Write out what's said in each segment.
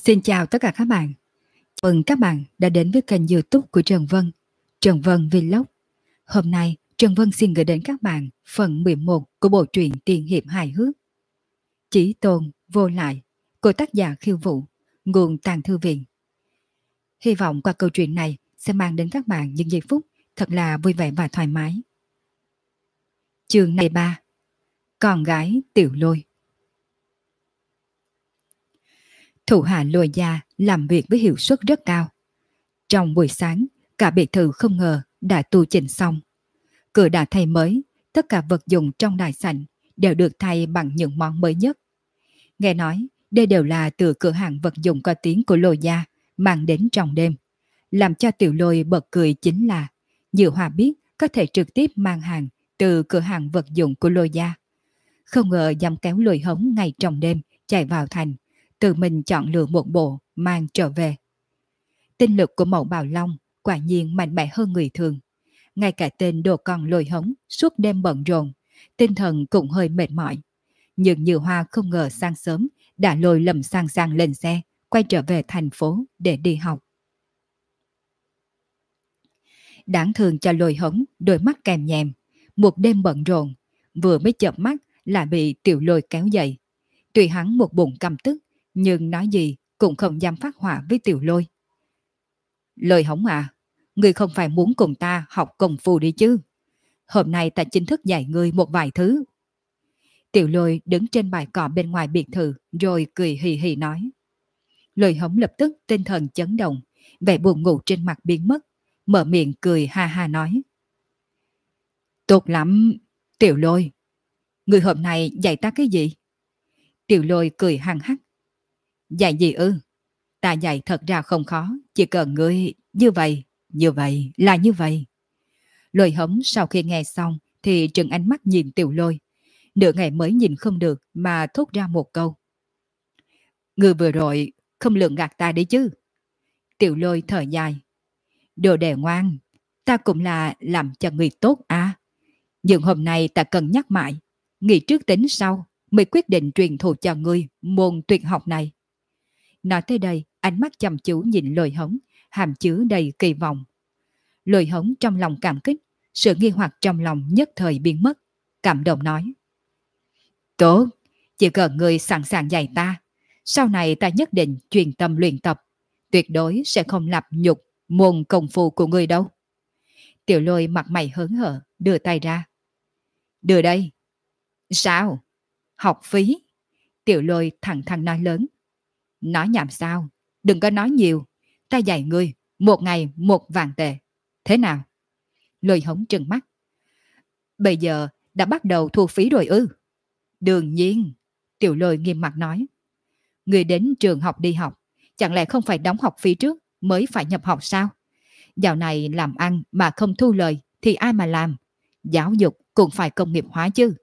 Xin chào tất cả các bạn. Chào mừng các bạn đã đến với kênh YouTube của Trần Vân, Trần Vân Vlog. Hôm nay, Trần Vân xin gửi đến các bạn phần 11 của bộ truyện tiên hiệp hài hước Chí Tôn Vô Lại của tác giả Khiêu Vũ, nguồn Tàng Thư Viện. Hy vọng qua câu chuyện này sẽ mang đến các bạn những giây phút thật là vui vẻ và thoải mái. Chương này 3. Con gái Tiểu Lôi. Thủ hạ Lôi gia làm việc với hiệu suất rất cao. Trong buổi sáng, cả biệt thự không ngờ đã tu chỉnh xong. Cửa đã thay mới, tất cả vật dụng trong đại sảnh đều được thay bằng những món mới nhất. Nghe nói, đây đều là từ cửa hàng vật dụng có tiếng của Lôi gia mang đến trong đêm. Làm cho Tiểu Lôi bật cười chính là Diệu Hòa biết có thể trực tiếp mang hàng từ cửa hàng vật dụng của Lôi gia. Không ngờ dám kéo Lôi Hống ngay trong đêm chạy vào thành, tự mình chọn lựa một bộ mang trở về. Tinh lực của Mẫu Bào Long quả nhiên mạnh mẽ hơn người thường. Ngay cả tên đồ con Lôi Hống suốt đêm bận rộn, tinh thần cũng hơi mệt mỏi. Nhưng Như Hoa không ngờ sáng sớm đã lôi Lâm Sang Sang lên xe, quay trở về thành phố để đi học. Đáng thương cho Lôi Hống, đôi mắt kèm nhèm, một đêm bận rộn, vừa mới chợp mắt là bị Tiểu Lôi kéo dậy. Tuy hắn một bụng căm tức, nhưng nói gì cũng không dám phát hỏa với Tiểu Lôi. Lôi Hống à, ngươi không phải muốn cùng ta học công phu đi chứ? Hôm nay ta chính thức dạy ngươi một vài thứ. Tiểu Lôi đứng trên bãi cỏ bên ngoài biệt thự rồi cười hì hì nói. Lôi Hống lập tức tinh thần chấn động, vẻ buồn ngủ trên mặt biến mất, mở miệng cười ha ha nói. Tốt lắm, Tiểu Lôi. Ngươi hôm nay dạy ta cái gì? Tiểu Lôi cười hăng hắc. Dạy gì ư? Ta dạy thật ra không khó, chỉ cần ngươi như vậy, là như vậy. Lôi Hống sau khi nghe xong thì trừng ánh mắt nhìn Tiểu Lôi. Nửa ngày mới nhìn không được mà thốt ra một câu. Ngươi vừa rồi không lường gạt ta đấy chứ? Tiểu Lôi thở dài. Đồ đệ ngoan, ta cũng là làm cho người tốt à. Nhưng hôm nay ta cần nhắc mãi, nghĩ trước tính sau mới quyết định truyền thụ cho ngươi môn tuyệt học này. Nói tới đây, ánh mắt chăm chú nhìn Lôi Hống, hàm chứa đầy kỳ vọng. Lôi Hống trong lòng cảm kích, sự nghi hoặc trong lòng nhất thời biến mất, cảm động nói. Tốt, chỉ cần ngươi sẵn sàng dạy ta, sau này ta nhất định chuyên tâm luyện tập, tuyệt đối sẽ không lập nhục môn công phu của ngươi đâu. Tiểu Lôi mặt mày hớn hở, đưa tay ra. Đưa đây. Sao? Học phí? Tiểu Lôi thẳng thắn nói lớn. Nói nhảm sao? Đừng có nói nhiều. Ta dạy ngươi, một ngày 1.000 tệ. Thế nào? Lôi Hống trừng mắt. Bây giờ đã bắt đầu thu phí rồi ư? Đương nhiên. Tiểu Lôi nghiêm mặt nói. Ngươi đến trường học đi học, chẳng lẽ không phải đóng học phí trước mới phải nhập học sao? Dạo này làm ăn mà không thu lời thì ai mà làm? Giáo dục cũng phải công nghiệp hóa chứ.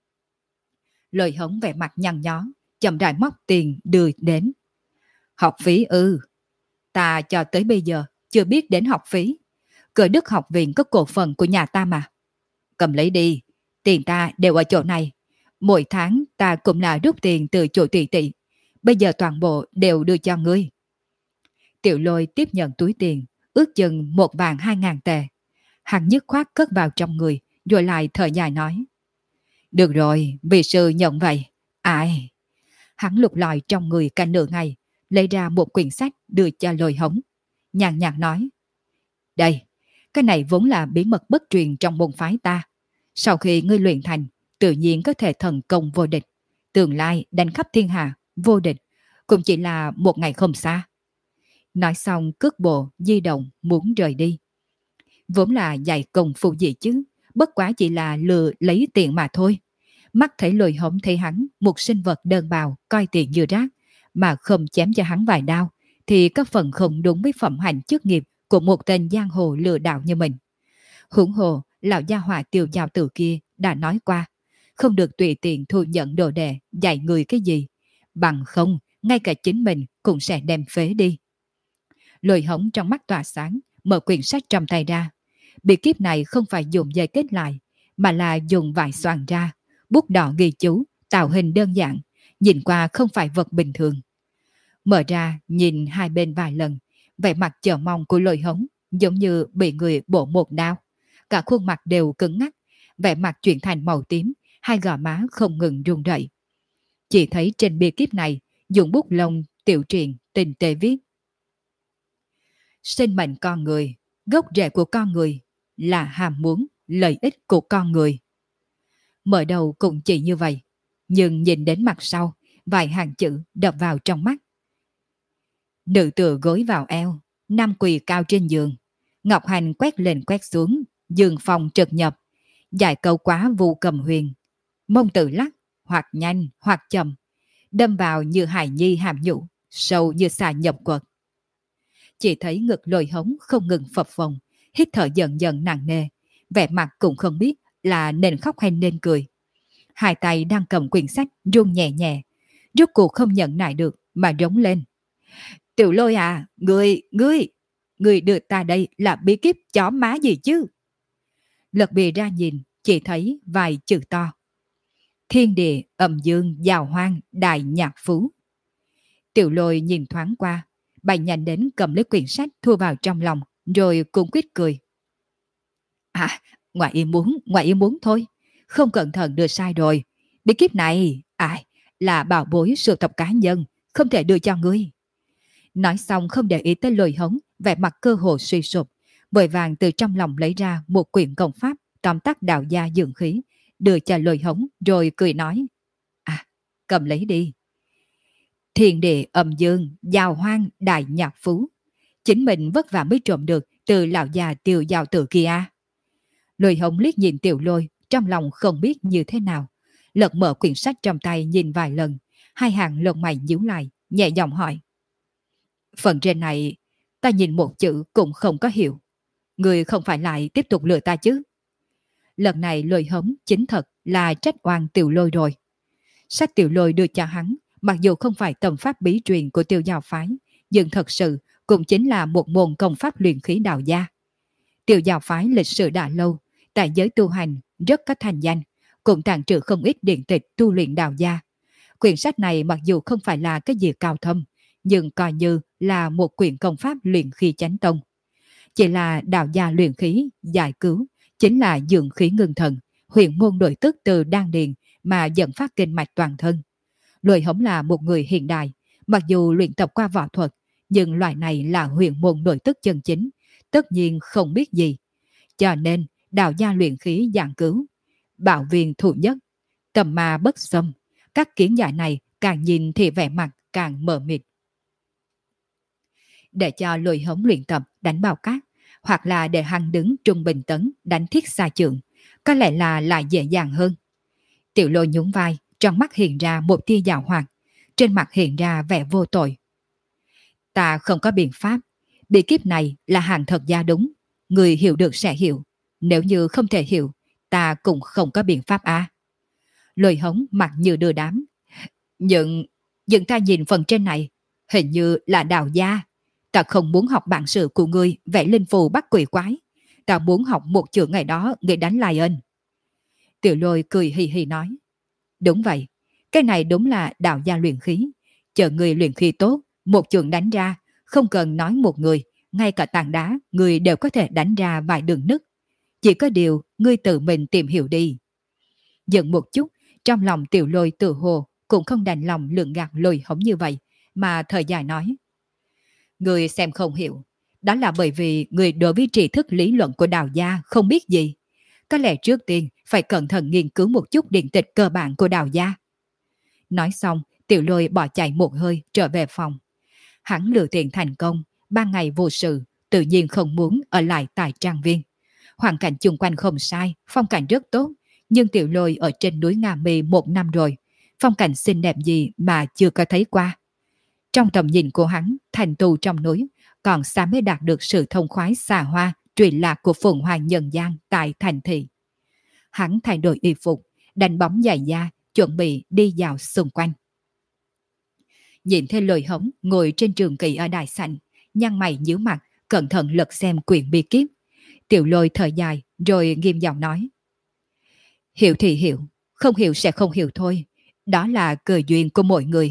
Lôi Hống vẻ mặt nhăn nhó, chậm rãi móc tiền đưa đến. Học phí ư? Ta cho tới bây giờ chưa biết đến học phí. Cờ Đức học viện có cổ phần của nhà ta mà. Cầm lấy đi, tiền ta đều ở chỗ này. Mỗi tháng ta cũng là rút tiền từ chỗ tỷ tỷ. Bây giờ toàn bộ đều đưa cho ngươi. Tiểu Lôi tiếp nhận túi tiền, ước chừng 1.200.000 tệ. Hắn dứt khoát cất vào trong người, rồi lại thở dài nói. Được rồi, vị sư nhận vậy. Ai? Hắn lục lọi trong người cả nửa ngày, lấy ra một quyển sách đưa cho Lôi Hống. Nhàn nhạt nói. Đây, cái này vốn là bí mật bất truyền trong môn phái ta. Sau khi ngươi luyện thành, tự nhiên có thể thần công vô địch. Tương lai đánh khắp thiên hạ, vô địch, cũng chỉ là một ngày không xa. Nói xong cước bộ, di động, muốn rời đi. Vốn là dạy công phu gì chứ, bất quá chỉ là lừa lấy tiền mà thôi. Mắt thấy Lôi Hống thấy hắn một sinh vật đơn bào coi tiền như rác, mà không chém cho hắn vài đao, thì có phần không đúng với phẩm hạnh chức nghiệp của một tên giang hồ lừa đảo như mình. Huống hồ, lão gia hỏa Tiêu Giao Tử kia đã nói qua, không được tùy tiện thu nhận đồ đệ dạy người cái gì, bằng không ngay cả chính mình cũng sẽ đem phế đi. Lôi Hống trong mắt tỏa sáng, mở quyển sách trong tay ra. Bí kíp này không phải dùng dây kết lại, mà là dùng vải xoàn ra, bút đỏ ghi chú, tạo hình đơn giản, nhìn qua không phải vật bình thường. mở ra nhìn hai bên vài lần, vẻ mặt chờ mong của Lôi Hống giống như bị người bổ một đao. Cả khuôn mặt đều cứng ngắc, vẻ mặt chuyển thành màu tím, hai gò má không ngừng run rẩy. Chỉ thấy trên bia kíp này, dùng bút lông tiểu truyện tinh tế viết: sinh mệnh con người, gốc rễ của con người là ham muốn lợi ích của con người. Mở đầu cũng chỉ như vậy, nhưng nhìn đến mặt sau, vài hàng chữ đập vào trong mắt. Nữ tựa gối vào eo, nam quỳ cao trên giường, ngọc hành quét lên quét xuống, giường phòng trực nhập, dài câu quá vu cầm huyền, mông tự lắc, hoặc nhanh hoặc chậm, đâm vào như hài nhi hàm nhũ, sâu như xà nhập quật. Chỉ thấy ngực Lôi Hống không ngừng phập phồng, hít thở dần dần nặng nề, vẻ mặt cũng không biết là nên khóc hay nên cười. Hai tay đang cầm quyển sách run nhẹ nhẹ, rốt cuộc không nhận nại được mà rống lên: Tiểu Lôi à, ngươi đưa ta đây là bí kíp chó má gì chứ? Lật bìa ra nhìn, chỉ thấy vài chữ to: thiên địa âm dương giàu hoang đại nhạc phú. Tiểu Lôi nhìn thoáng qua, bay nhanh đến cầm lấy quyển sách thu vào trong lòng, rồi cũng quyết cười. À, ngoài ý muốn thôi, không cẩn thận đưa sai rồi. Bí kíp này, là bảo bối sưu tập cá nhân, không thể đưa cho ngươi. Nói xong không để ý tới Lôi Hống, vẻ mặt cơ hồ suy sụp, vội vàng từ trong lòng lấy ra một quyển công pháp tóm tắt đạo gia dưỡng khí, đưa cho Lôi Hống rồi cười nói: cầm lấy đi. Thiên địa âm dương giàu hoang đại nhạc phú, chính mình vất vả mới trộm được từ lão già Tiêu Giao Tử kia. Lôi Hống liếc nhìn Tiểu Lôi, trong lòng không biết như thế nào, lật mở quyển sách trong tay nhìn vài lần, hai hàng lông mày nhíu lại, nhẹ giọng hỏi: phần trên này ta nhìn một chữ cũng không có hiểu, người không phải lại tiếp tục lừa ta chứ? Lần này Lôi Hống chính thật là trách oan Tiểu Lôi rồi. Sách Tiểu Lôi đưa cho hắn, mặc dù không phải tầm pháp bí truyền của Tiêu Giao phái, nhưng thật sự cũng chính là một môn công pháp luyện khí đạo gia. Tiêu Giao phái lịch sử đã lâu, tại giới tu hành rất có thành danh, cũng tàng trữ không ít điện tịch tu luyện đạo gia. Quyển sách này mặc dù không phải là cái gì cao thâm, nhưng coi như là một quyển công pháp luyện khí chánh tông. Chỉ là đạo gia luyện khí, giải cứu, chính là dưỡng khí ngưng thần, huyền môn nội tức từ đan điền mà dẫn phát kinh mạch toàn thân. Lôi Hống là một người hiện đại, mặc dù luyện tập qua võ thuật, nhưng loại này là huyền môn nội tức chân chính, tất nhiên không biết gì. Cho nên, đạo gia luyện khí giảng cứu, bảo viên thủ nhất, tầm ma bất xâm, các kiến giải này càng nhìn thì vẻ mặt càng mờ mịt. Để cho Lôi Hống luyện tập đánh bao cát, hoặc là để hắn đứng trung bình tấn đánh thiết xa trượng, có lẽ là lại dễ dàng hơn. Tiểu Lôi nhún vai, trong mắt hiện ra một tia giảo hoạt, trên mặt hiện ra vẻ vô tội. Ta không có biện pháp, bí kíp này là hàng thật gia đúng, người hiểu được sẽ hiểu, nếu như không thể hiểu, ta cũng không có biện pháp Lôi Hống mặt như đưa đám. Nhưng ta nhìn phần trên này, hình như là đạo gia. Ta không muốn học bản sự của ngươi vẽ linh phù bắt quỷ quái. Ta muốn học một chữ ngày đó ngươi đánh lại ơn. Tiểu Lôi cười hì hì nói: đúng vậy, cái này đúng là đạo gia luyện khí. Chờ người luyện khí tốt, một trường đánh ra, không cần nói một người, ngay cả tảng đá, người đều có thể đánh ra vài đường nứt. Chỉ có điều, ngươi tự mình tìm hiểu đi. Dừng một chút, trong lòng Tiểu Lôi tự hồ cũng không đành lòng lượng gạt Lôi Hống như vậy, mà thời dài nói: người xem không hiểu, đó là bởi vì người đối với tri thức lý luận của đạo gia không biết gì. Có lẽ trước tiên phải cẩn thận nghiên cứu một chút điện tịch cơ bản của đạo gia. Nói xong, Tiểu Lôi bỏ chạy một hơi trở về phòng. Hắn lừa tiền thành công, ban ngày vô sự, tự nhiên không muốn ở lại tại trang viên. Hoàn cảnh chung quanh không sai, phong cảnh rất tốt, nhưng Tiểu Lôi ở trên núi Nga Mi 1 năm rồi, phong cảnh xinh đẹp gì mà chưa có thấy qua. Trong tầm nhìn của hắn, thành tù trong núi, còn xa mới đạt được sự thông khoái xa hoa, truyền lạc của phồn hoa nhân gian tại thành thị. Hắn thay đổi y phục, đánh bóng giày da, chuẩn bị đi dạo xung quanh. Nhìn thấy Lôi Hống ngồi trên trường kỳ ở đài sảnh, nhăn mày nhíu mặt, cẩn thận lật xem quyển bí kíp. Tiểu Lôi thở dài, rồi nghiêm giọng nói: hiểu thì hiểu, không hiểu sẽ không hiểu thôi. Đó là cơ duyên của mỗi người.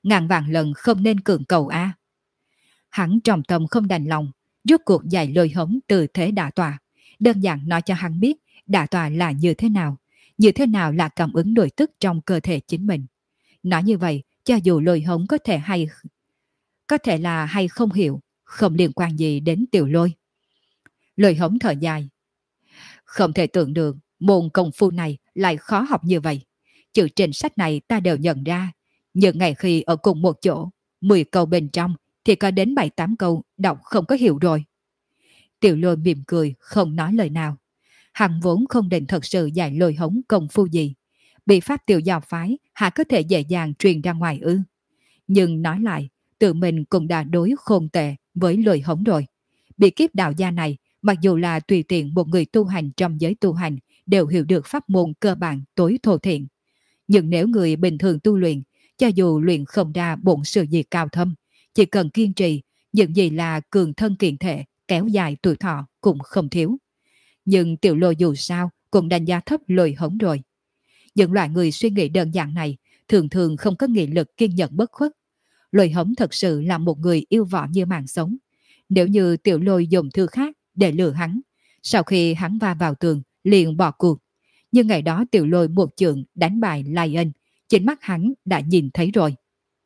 ngàn vạn lần không nên cưỡng cầu a. Hắn trong tâm không đành lòng, rốt cuộc dạy Lôi Hống từ thế đả tọa, đơn giản nói cho hắn biết đả tọa là như thế nào là cảm ứng nội tức trong cơ thể chính mình. Nói như vậy, cho dù Lôi Hống có thể là hay không hiểu, không liên quan gì đến Tiểu Lôi. Lôi Hống thở dài, không thể tưởng được môn công phu này lại khó học như vậy. Chữ trên sách này ta đều nhận ra, nhưng ngày khi ở cùng một chỗ, 10 câu bên trong thì có đến 7-8 câu đọc không có hiểu rồi. Tiểu Lôi mỉm cười, không nói lời nào. Hắn vốn không định thật sự dạy Lôi Hống công phu gì. Bị pháp tiểu giáo phái hạ có thể dễ dàng truyền ra ngoài ư. Nhưng nói lại, tự mình cũng đã đối khôn tệ với Lôi Hống rồi. Bị kiếp đạo gia này, mặc dù là tùy tiện một người tu hành trong giới tu hành đều hiểu được pháp môn cơ bản tối thô thiện. Nhưng nếu người bình thường tu luyện, cho dù luyện không ra bổn sự gì cao thâm, chỉ cần kiên trì, những gì là cường thân kiện thể, kéo dài tuổi thọ cũng không thiếu. Nhưng Tiểu Lôi dù sao cũng đánh giá thấp Lôi Hống rồi. Những loại người suy nghĩ đơn giản này thường thường không có nghị lực kiên nhẫn bất khuất. Lôi Hống thật sự là một người yêu võ như mạng sống. Nếu như Tiểu Lôi dùng thư khác để lừa hắn, sau khi hắn va vào tường liền bỏ cuộc. Nhưng ngày đó Tiểu Lôi một chưởng đánh bại Lion, chính mắt hắn đã nhìn thấy rồi.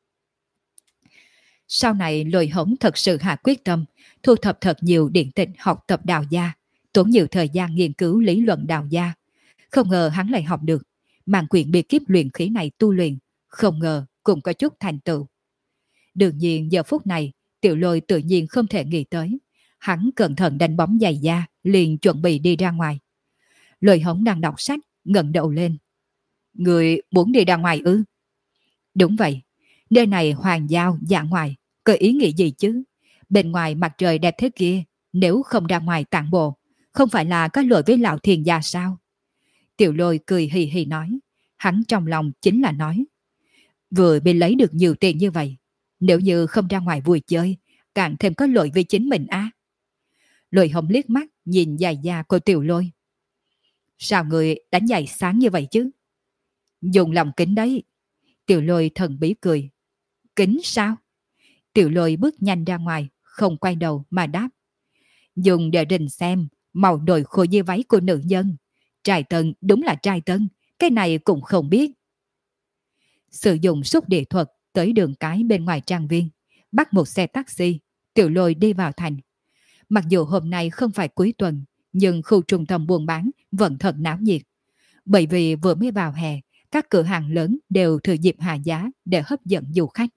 Sau này Lôi Hống thật sự hạ quyết tâm, thu thập thật nhiều điển tịch học tập đạo gia, tốn nhiều thời gian nghiên cứu lý luận đạo gia. Không ngờ hắn lại học được, mang quyển biệt kiếp luyện khí này tu luyện, không ngờ cũng có chút thành tựu. Đương nhiên giờ phút này, Tiểu Lôi tự nhiên không thể nghĩ tới. Hắn cẩn thận đánh bóng giày da, liền chuẩn bị đi ra ngoài. Lôi Hống đang đọc sách, ngẩng đầu lên. Người muốn đi ra ngoài ư? Đúng vậy, nơi này hoàng giao, dạ ngoài, có ý nghĩa gì chứ? Bên ngoài mặt trời đẹp thế kia, nếu không ra ngoài tản bộ, không phải là có lỗi với lão thiền gia sao? Tiểu Lôi cười hì hì nói, hắn trong lòng chính là nói. Vừa bị lấy được nhiều tiền như vậy, nếu như không ra ngoài vui chơi, càng thêm có lỗi với chính mình á. Lôi Hống liếc mắt nhìn giày da của Tiểu Lôi. Sao người đánh giày sáng như vậy chứ? Dùng lòng kính đấy. Tiểu Lôi thần bí cười. Kính sao? Tiểu Lôi bước nhanh ra ngoài, không quay đầu mà đáp. Dùng để rình xem màu nồi khô như váy của nữ nhân. Trai tân đúng là trai tân, cái này cũng không biết. Sử dụng xúc địa thuật tới đường cái bên ngoài trang viên, bắt một xe taxi, Tiểu Lôi đi vào thành. Mặc dù hôm nay không phải cuối tuần, nhưng khu trung tâm buôn bán vẫn thật náo nhiệt. Bởi vì vừa mới vào hè, các cửa hàng lớn đều thừa dịp hạ giá để hấp dẫn du khách.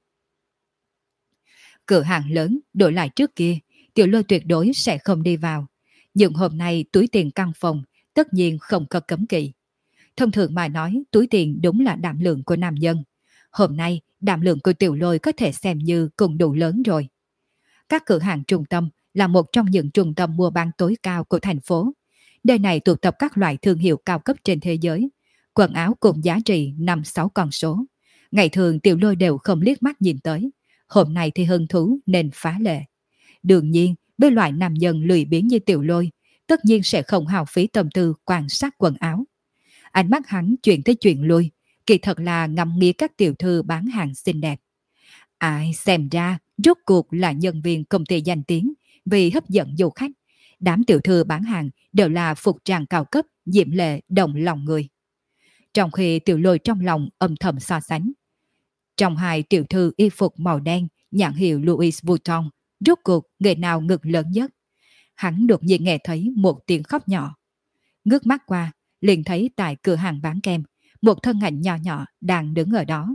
Cửa hàng lớn đổi lại trước kia, Tiểu Lôi tuyệt đối sẽ không đi vào. Nhưng hôm nay túi tiền căn phòng tất nhiên không có cấm kỵ. Thông thường mà nói, túi tiền đúng là đảm lượng của nam nhân. Hôm nay, đảm lượng của Tiểu Lôi có thể xem như cùng đủ lớn rồi. Các cửa hàng trung tâm là một trong những trung tâm mua bán tối cao của thành phố. Nơi này tụ tập các loại thương hiệu cao cấp trên thế giới. Quần áo cùng giá trị 5-6 con số. Ngày thường Tiểu Lôi đều không liếc mắt nhìn tới. Hôm nay thì hứng thú nên phá lệ. Đương nhiên, với loại nam nhân lười biếng như Tiểu Lôi, tất nhiên sẽ không hào phí tâm tư quan sát quần áo. Ánh mắt hắn chuyển tới chuyện lui, kỳ thật là ngắm nghía các tiểu thư bán hàng xinh đẹp. Ai xem ra, rốt cuộc là nhân viên công ty danh tiếng, vì hấp dẫn du khách. Đám tiểu thư bán hàng đều là phục trang cao cấp, diễm lệ, động lòng người. Trong khi Tiểu Lôi trong lòng âm thầm so sánh. Trong hai tiểu thư y phục màu đen, nhãn hiệu Louis Vuitton, rốt cuộc người nào ngực lớn nhất. Hắn đột nhiên nghe thấy một tiếng khóc nhỏ. Ngước mắt qua, liền thấy tại cửa hàng bán kem, một thân ảnh nhỏ nhỏ đang đứng ở đó.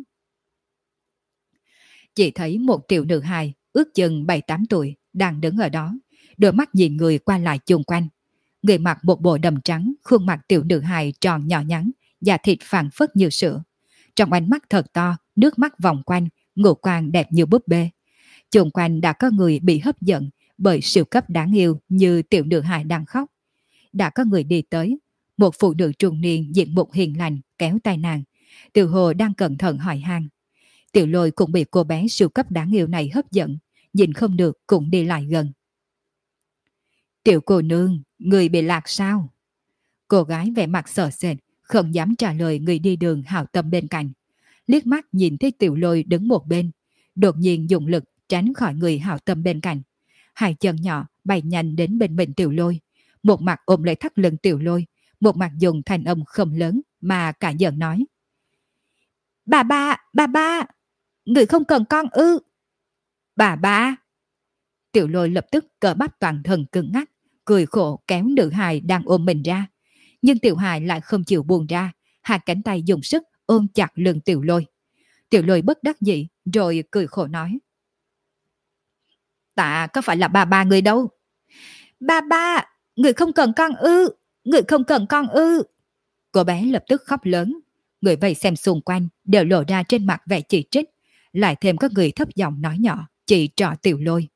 Chỉ thấy một tiểu nữ hài, ước chừng 7-8 tuổi, đang đứng ở đó, đôi mắt nhìn người qua lại chung quanh. Người mặc một bộ đầm trắng, khuôn mặt tiểu nữ hài tròn nhỏ nhắn, da thịt phẳng phất như sữa. Trong ánh mắt thật to, nước mắt vòng quanh, ngũ quan đẹp như búp bê. Chung quanh đã có người bị hấp dẫn bởi siêu cấp đáng yêu như tiểu nữ hài đang khóc. Đã có người đi tới, một phụ nữ trung niên diện mục hiền lành kéo tay nàng, Tiểu Hồ đang cẩn thận hỏi han. Tiểu Lôi cũng bị cô bé siêu cấp đáng yêu này hấp dẫn, nhìn không được cũng đi lại gần. Tiểu cô nương, người bị lạc sao? Cô gái vẻ mặt sợ sệt, không dám trả lời người đi đường hảo tâm bên cạnh. Liếc mắt nhìn thấy Tiểu Lôi đứng một bên, đột nhiên dùng lực tránh khỏi người hảo tâm bên cạnh. Hai chân nhỏ bay nhanh đến bên mình Tiểu Lôi, một mặt ôm lấy thắt lưng Tiểu Lôi, một mặt dùng thanh âm không lớn mà cả giận nói: bà ba, người không cần con ư? Bà ba. Tiểu Lôi lập tức cơ bắp toàn thân cứng ngắc, cười khổ kéo nữ hài đang ôm mình ra. Nhưng Tiểu hài lại không chịu buông ra, hai cánh tay dùng sức ôm chặt lưng Tiểu Lôi. Tiểu Lôi bất đắc dĩ rồi cười khổ nói: Ta có phải là bà ba người đâu. Bà ba, người không cần con ư? Người không cần con ư? Cô bé lập tức khóc lớn. Người vây xem xung quanh đều lộ ra trên mặt vẻ chỉ trích, lại thêm có người thấp giọng nói nhỏ chỉ trỏ Tiểu Lôi.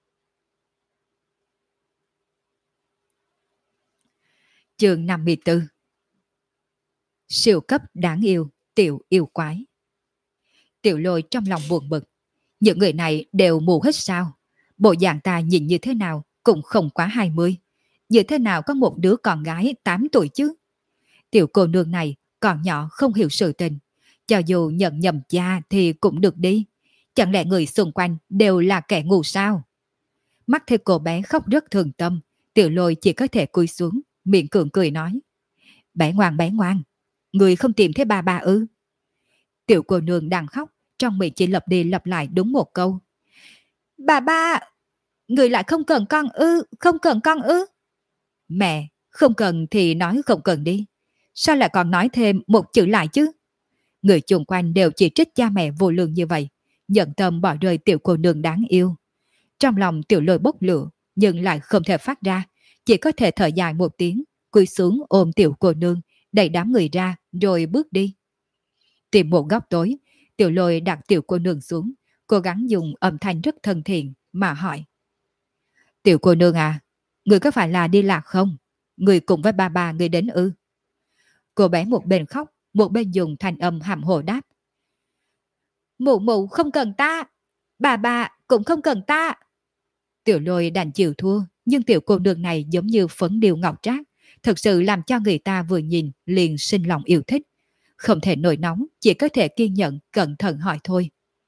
Chương 54. Siêu cấp đáng yêu, Tiểu yêu quái. Tiểu Lôi trong lòng buồn bực. Những người này đều mù hết sao? Bộ dạng ta nhìn như thế nào cũng không quá 20. Như thế nào có một đứa con gái 8 tuổi chứ? Tiểu cô nương này còn nhỏ không hiểu sự tình. Cho dù nhận nhầm cha thì cũng được đi. Chẳng lẽ người xung quanh đều là kẻ ngu sao? Mắt thấy cô bé khóc rất thương tâm, Tiểu Lôi chỉ có thể cúi xuống, miệng cường cười nói: bé ngoan, người không tìm thấy ba ba ư? Tiểu cô nương đang khóc, trong miệng chỉ lặp đi lặp lại đúng một câu: bà ba, người lại không cần con ư, không cần con ư? Mẹ, không cần thì nói không cần đi. Sao lại còn nói thêm một chữ lại chứ? Người chung quanh đều chỉ trích cha mẹ vô lương như vậy, nhận tâm bỏ rơi tiểu cô nương đáng yêu. Trong lòng Tiểu Lôi bốc lửa, nhưng lại không thể phát ra, chỉ có thể thở dài một tiếng, cúi xuống ôm tiểu cô nương, đẩy đám người ra rồi bước đi. Tìm một góc tối, Tiểu Lôi đặt tiểu cô nương xuống, cố gắng dùng âm thanh rất thân thiện mà hỏi: Tiểu cô nương à, người có phải là đi lạc không? Người cùng với ba ba người đến ư? Cô bé một bên khóc, một bên dùng thanh âm hàm hồ đáp: Mụ mụ không cần ta, bà bà cũng không cần ta. Tiểu Lôi đành chịu thua, nhưng tiểu cô nương này giống như phấn điêu ngọc trác, thực sự làm cho người ta vừa nhìn liền sinh lòng yêu thích. Không thể nổi nóng, chỉ có thể kiên nhẫn cẩn thận hỏi thôi.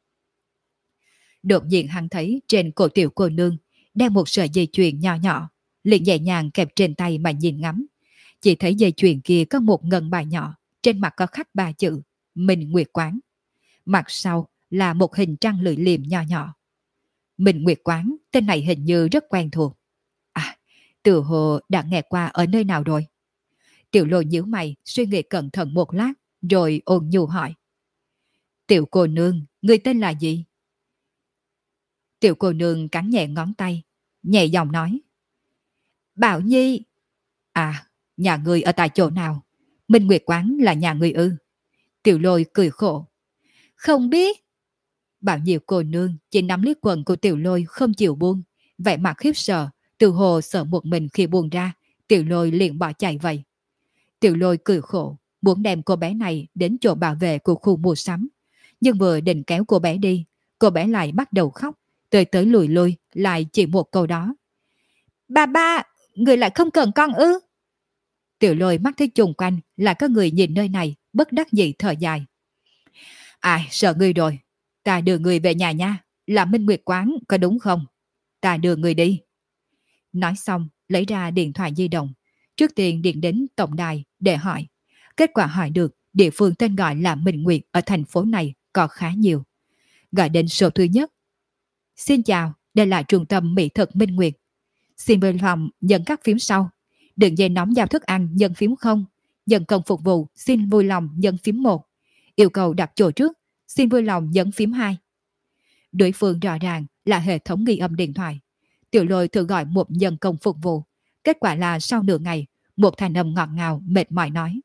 Đột nhiên hắn thấy trên cổ tiểu cô nương đeo một sợi dây chuyền nhỏ nhỏ, liền nhẹ nhàng kẹp trên tay mà nhìn ngắm. Chỉ thấy dây chuyền kia có một ngân bài nhỏ, trên mặt có khắc 3 chữ Minh Nguyệt Quán. Mặt sau là một hình trăng lưỡi liềm nhỏ nhỏ. Minh Nguyệt Quán, tên này hình như rất quen thuộc. À, từ hồ đã nghe qua ở nơi nào rồi? Tiểu Lôi nhíu mày, suy nghĩ cẩn thận một lát, rồi ôn nhu hỏi: Tiểu cô nương, người tên là gì? Tiểu cô nương cắn nhẹ ngón tay, nhẹ giọng nói: Bảo Nhi. À, nhà người ở tại chỗ nào? Minh Nguyệt Quán là nhà người ư? Tiểu Lôi cười khổ: Không biết. Bảo Nhi cô nương chỉ nắm lấy quần của Tiểu Lôi không chịu buông, vẻ mặt khiếp sợ, từ hồ sợ một mình khi buông ra, Tiểu Lôi liền bỏ chạy vậy. Tiểu Lôi cười khổ, muốn đem cô bé này đến chỗ bảo vệ của khu mua sắm, nhưng vừa định kéo cô bé đi, cô bé lại bắt đầu khóc, tới tới lùi lui lại chỉ một câu đó: Bà ba, người lại không cần con ư? Tiểu Lôi mắt thấy chung quanh là có người nhìn nơi này, bất đắc dĩ thở dài: Ai, sợ ngươi rồi, ta đưa người về nhà nha, là Minh Nguyệt Quán có đúng không? Ta đưa người đi. Nói xong, lấy ra điện thoại di động, trước tiên điện đến tổng đài để hỏi. Kết quả hỏi được, địa phương tên gọi là Minh Nguyệt ở thành phố này có khá nhiều. Gọi đến số thứ nhất: Xin chào, đây là trung tâm mỹ thực Minh Nguyệt. Xin vui lòng nhấn các phím sau. Đường dây nóng giao thức ăn nhấn phím 0. Nhận công phục vụ xin vui lòng nhấn phím 1. Yêu cầu đặt chỗ trước, xin vui lòng nhấn phím 2. Đối phương rõ ràng là hệ thống ghi âm điện thoại. Tiểu Lôi thử gọi một nhân công phục vụ. Kết quả là sau nửa ngày, một thanh âm ngọt ngào mệt mỏi nói: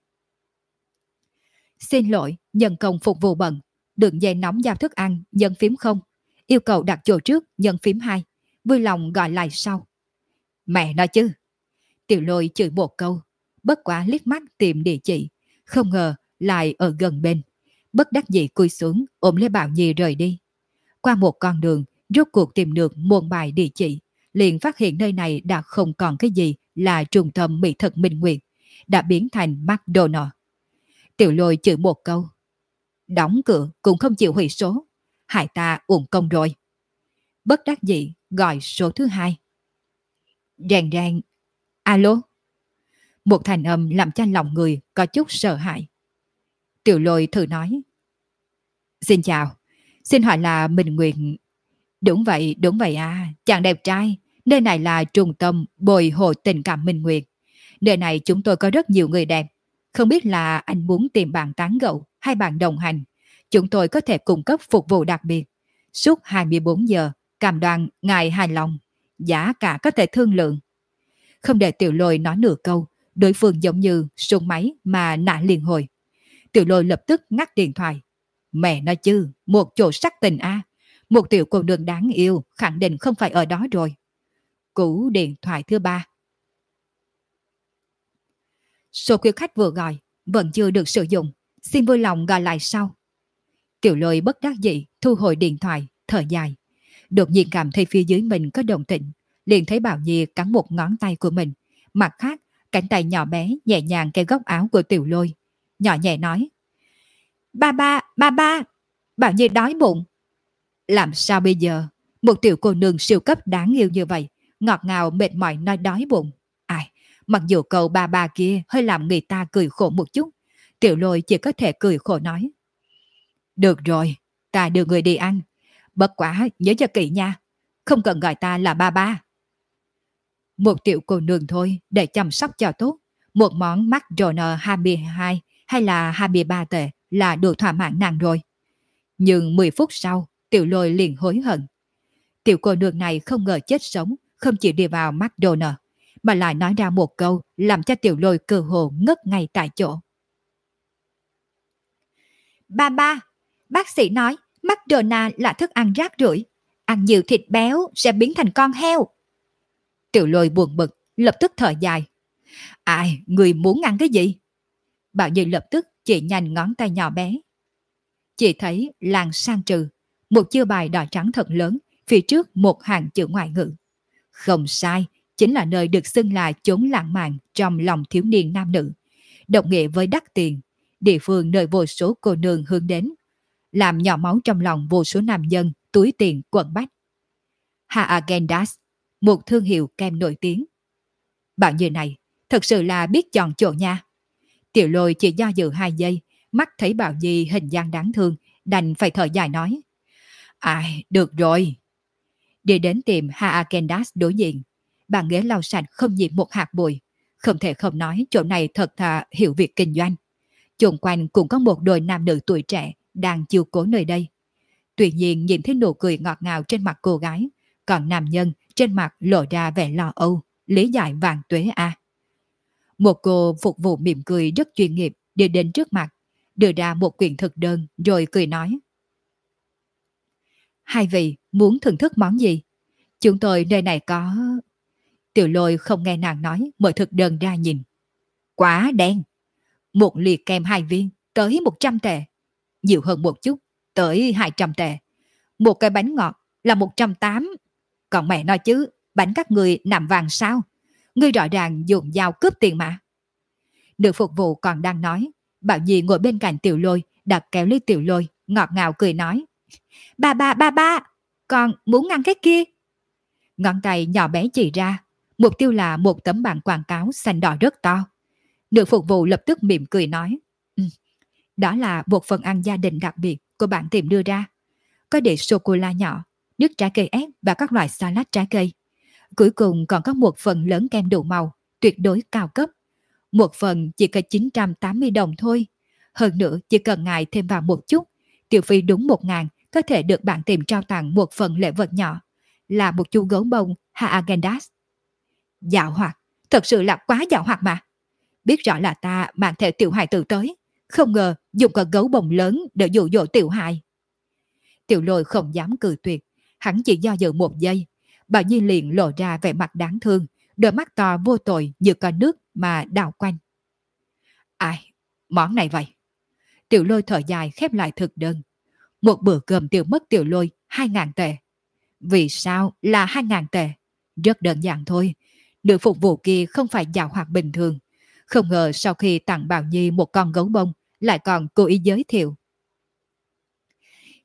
Xin lỗi, nhân công phục vụ bận. Đường dây nóng giao thức ăn nhấn phím 0. Yêu cầu đặt chỗ trước nhấn phím 2. Vui lòng gọi lại sau. Mẹ nói chứ. Tiểu Lôi chửi một câu, bất quá liếc mắt tìm địa chỉ, không ngờ lại ở gần bên. Bất đắc dĩ cúi xuống ôm lấy Bảo Nhi rời đi. Qua một con đường, rốt cuộc tìm được muôn bài địa chỉ, liền phát hiện nơi này đã không còn cái gì là trung tâm mỹ thực Minh Nguyệt, đã biến thành McDonald's. Tiểu Lôi chửi một câu, đóng cửa cũng không chịu hủy số. hại ta uổng công rồi. Bất đắc dĩ gọi số thứ hai. Rèn rèn, alo. Một thành âm làm cho lòng người có chút sợ hãi. Tiểu Lôi thử nói. Xin chào, xin hỏi là Minh Nguyệt. Đúng vậy à, chàng đẹp trai. Nơi này là trung tâm bồi hồi tình cảm Minh Nguyệt. Nơi này chúng tôi có rất nhiều người đẹp. Không biết là anh muốn tìm bạn tán gẫu hay bạn đồng hành. Chúng tôi có thể cung cấp phục vụ đặc biệt. Suốt 24 giờ, cam đoan ngài hài lòng. Giá cả có thể thương lượng. Không để Tiểu Lôi nói nửa câu, đối phương giống như súng máy mà nã liền hồi. Tiểu Lôi lập tức ngắt điện thoại. Mẹ nói chứ, một chỗ sắc tình a. Một tiểu cô nương đáng yêu, khẳng định không phải ở đó rồi. Cú điện thoại thứ ba. Số quý khách vừa gọi vẫn chưa được sử dụng, xin vui lòng gọi lại sau. Tiểu Lôi bất đắc dĩ thu hồi điện thoại, thở dài. Đột nhiên cảm thấy phía dưới mình có động tĩnh, liền thấy Bảo Nhi cắn một ngón tay của mình, mặt khác cánh tay nhỏ bé nhẹ nhàng cái góc áo của Tiểu Lôi, nhỏ nhẹ nói: ba ba, ba ba. Bảo Nhi đói bụng. Làm sao bây giờ? Một tiểu cô nương siêu cấp đáng yêu như vậy, ngọt ngào mệt mỏi nói đói bụng. Ai, mặc dù câu ba ba kia hơi làm người ta cười khổ một chút, Tiểu Lôi chỉ có thể cười khổ nói: Được rồi, ta đưa người đi ăn. Bất quá nhớ cho kỹ nha, không cần gọi ta là ba ba. Một tiểu cô nương thôi, để chăm sóc cho tốt. Một món McDonald's 22 hay là 23 tệ là đủ thỏa mãn nàng rồi. Nhưng 10 phút sau, Tiểu Lôi liền hối hận. Tiểu cô nương này không ngờ chết sống, không chỉ đi vào McDonald's, mà lại nói ra một câu làm cho Tiểu Lôi cơ hồ ngất ngay tại chỗ. Ba ba, bác sĩ nói McDonald's là thức ăn rác rưởi, ăn nhiều thịt béo sẽ biến thành con heo. Tiểu Lôi buồn bực, lập tức thở dài. Ai, người muốn ăn cái gì? Bảo Nhi lập tức chỉ nhanh ngón tay nhỏ bé. Chỉ thấy làng sang trừ, một chiêu bài đỏ trắng thật lớn, phía trước một hàng chữ ngoại ngữ. Không sai, chính là nơi được xưng là chốn lãng mạn trong lòng thiếu niên nam nữ, đồng nghĩa với đắt tiền, địa phương nơi vô số cô nương hướng đến, làm nhỏ máu trong lòng vô số nam nhân túi tiền quận bách. Haagen-Dazs, một thương hiệu kem nổi tiếng. Bảo Nhi này thật sự là biết chọn chỗ nha. Tiểu Lôi chỉ do dự 2 giây, mắt thấy Bảo Nhi hình dáng đáng thương, đành phải thở dài nói: Ai, được rồi. Đi đến tiệm Haagen-Dazs đối diện, bàn ghế lau sạch không nhiễm một hạt bụi. Không thể không nói chỗ này thật thà hiểu việc kinh doanh. Xung quanh cũng có một đôi nam nữ tuổi trẻ đang chiều cố nơi đây. Tuy nhiên nhìn thấy nụ cười ngọt ngào trên mặt cô gái, còn nam nhân trên mặt lộ ra vẻ lo âu, lý giải vàng tuế a. Một cô phục vụ mỉm cười rất chuyên nghiệp đi đến trước mặt, đưa ra một quyển thực đơn rồi cười nói: Hai vị muốn thưởng thức món gì? Chúng tôi nơi này có... Tiểu Lôi không nghe nàng nói, mở thực đơn ra nhìn. Quá đen. Một ly kem 2 viên, tới 100 tệ. Nhiều hơn một chút, tới 200 tệ. Một cái bánh ngọt là 180. Còn mẹ nói chứ, bánh các người nằm vàng sao? Ngươi rõ ràng dùng dao cướp tiền mà. Nữ phục vụ còn đang nói, Bảo Nhi ngồi bên cạnh Tiểu Lôi, đặt kéo ly Tiểu Lôi, ngọt ngào cười nói: Ba ba, ba ba, con muốn ăn cái kia. Ngón tay nhỏ bé chỉ ra, mục tiêu là một tấm bảng quảng cáo xanh đỏ rất to. Nữ phục vụ lập tức mỉm cười nói: Đó là một phần ăn gia đình đặc biệt của bạn tìm đưa ra. Có để sô-cô-la nhỏ, nước trái cây ép và các loại salad trái cây. Cuối cùng còn có một phần lớn kem đủ màu, tuyệt đối cao cấp. Một phần chỉ có 980 đồng thôi. Hơn nữa chỉ cần ngài thêm vào một chút, tiêu phí đúng 1.000 có thể được bạn tìm trao tặng một phần lễ vật nhỏ, là một chú gấu bông Haagen-Dazs. Dạo hoạt, thật sự là quá dạo hoạt mà. Biết rõ là ta mang theo tiểu hài tử tới, không ngờ dùng cả gấu bông lớn để dụ dỗ tiểu hài. Tiểu Lôi không dám cự tuyệt, hắn chỉ do dự 1 giây. Bảo Nhi liền lộ ra vẻ mặt đáng thương, đôi mắt to vô tội như con nước mà đào quanh. Ai, món này vậy. Tiểu Lôi thở dài khép lại thực đơn. Một bữa cơm tiêu mất Tiểu Lôi 2.000 tệ. Vì sao là 2.000 tệ? Rất đơn giản thôi. Nữ phục vụ kia không phải dạo hoạt bình thường. Không ngờ sau khi tặng Bảo Nhi một con gấu bông, lại còn cố ý giới thiệu.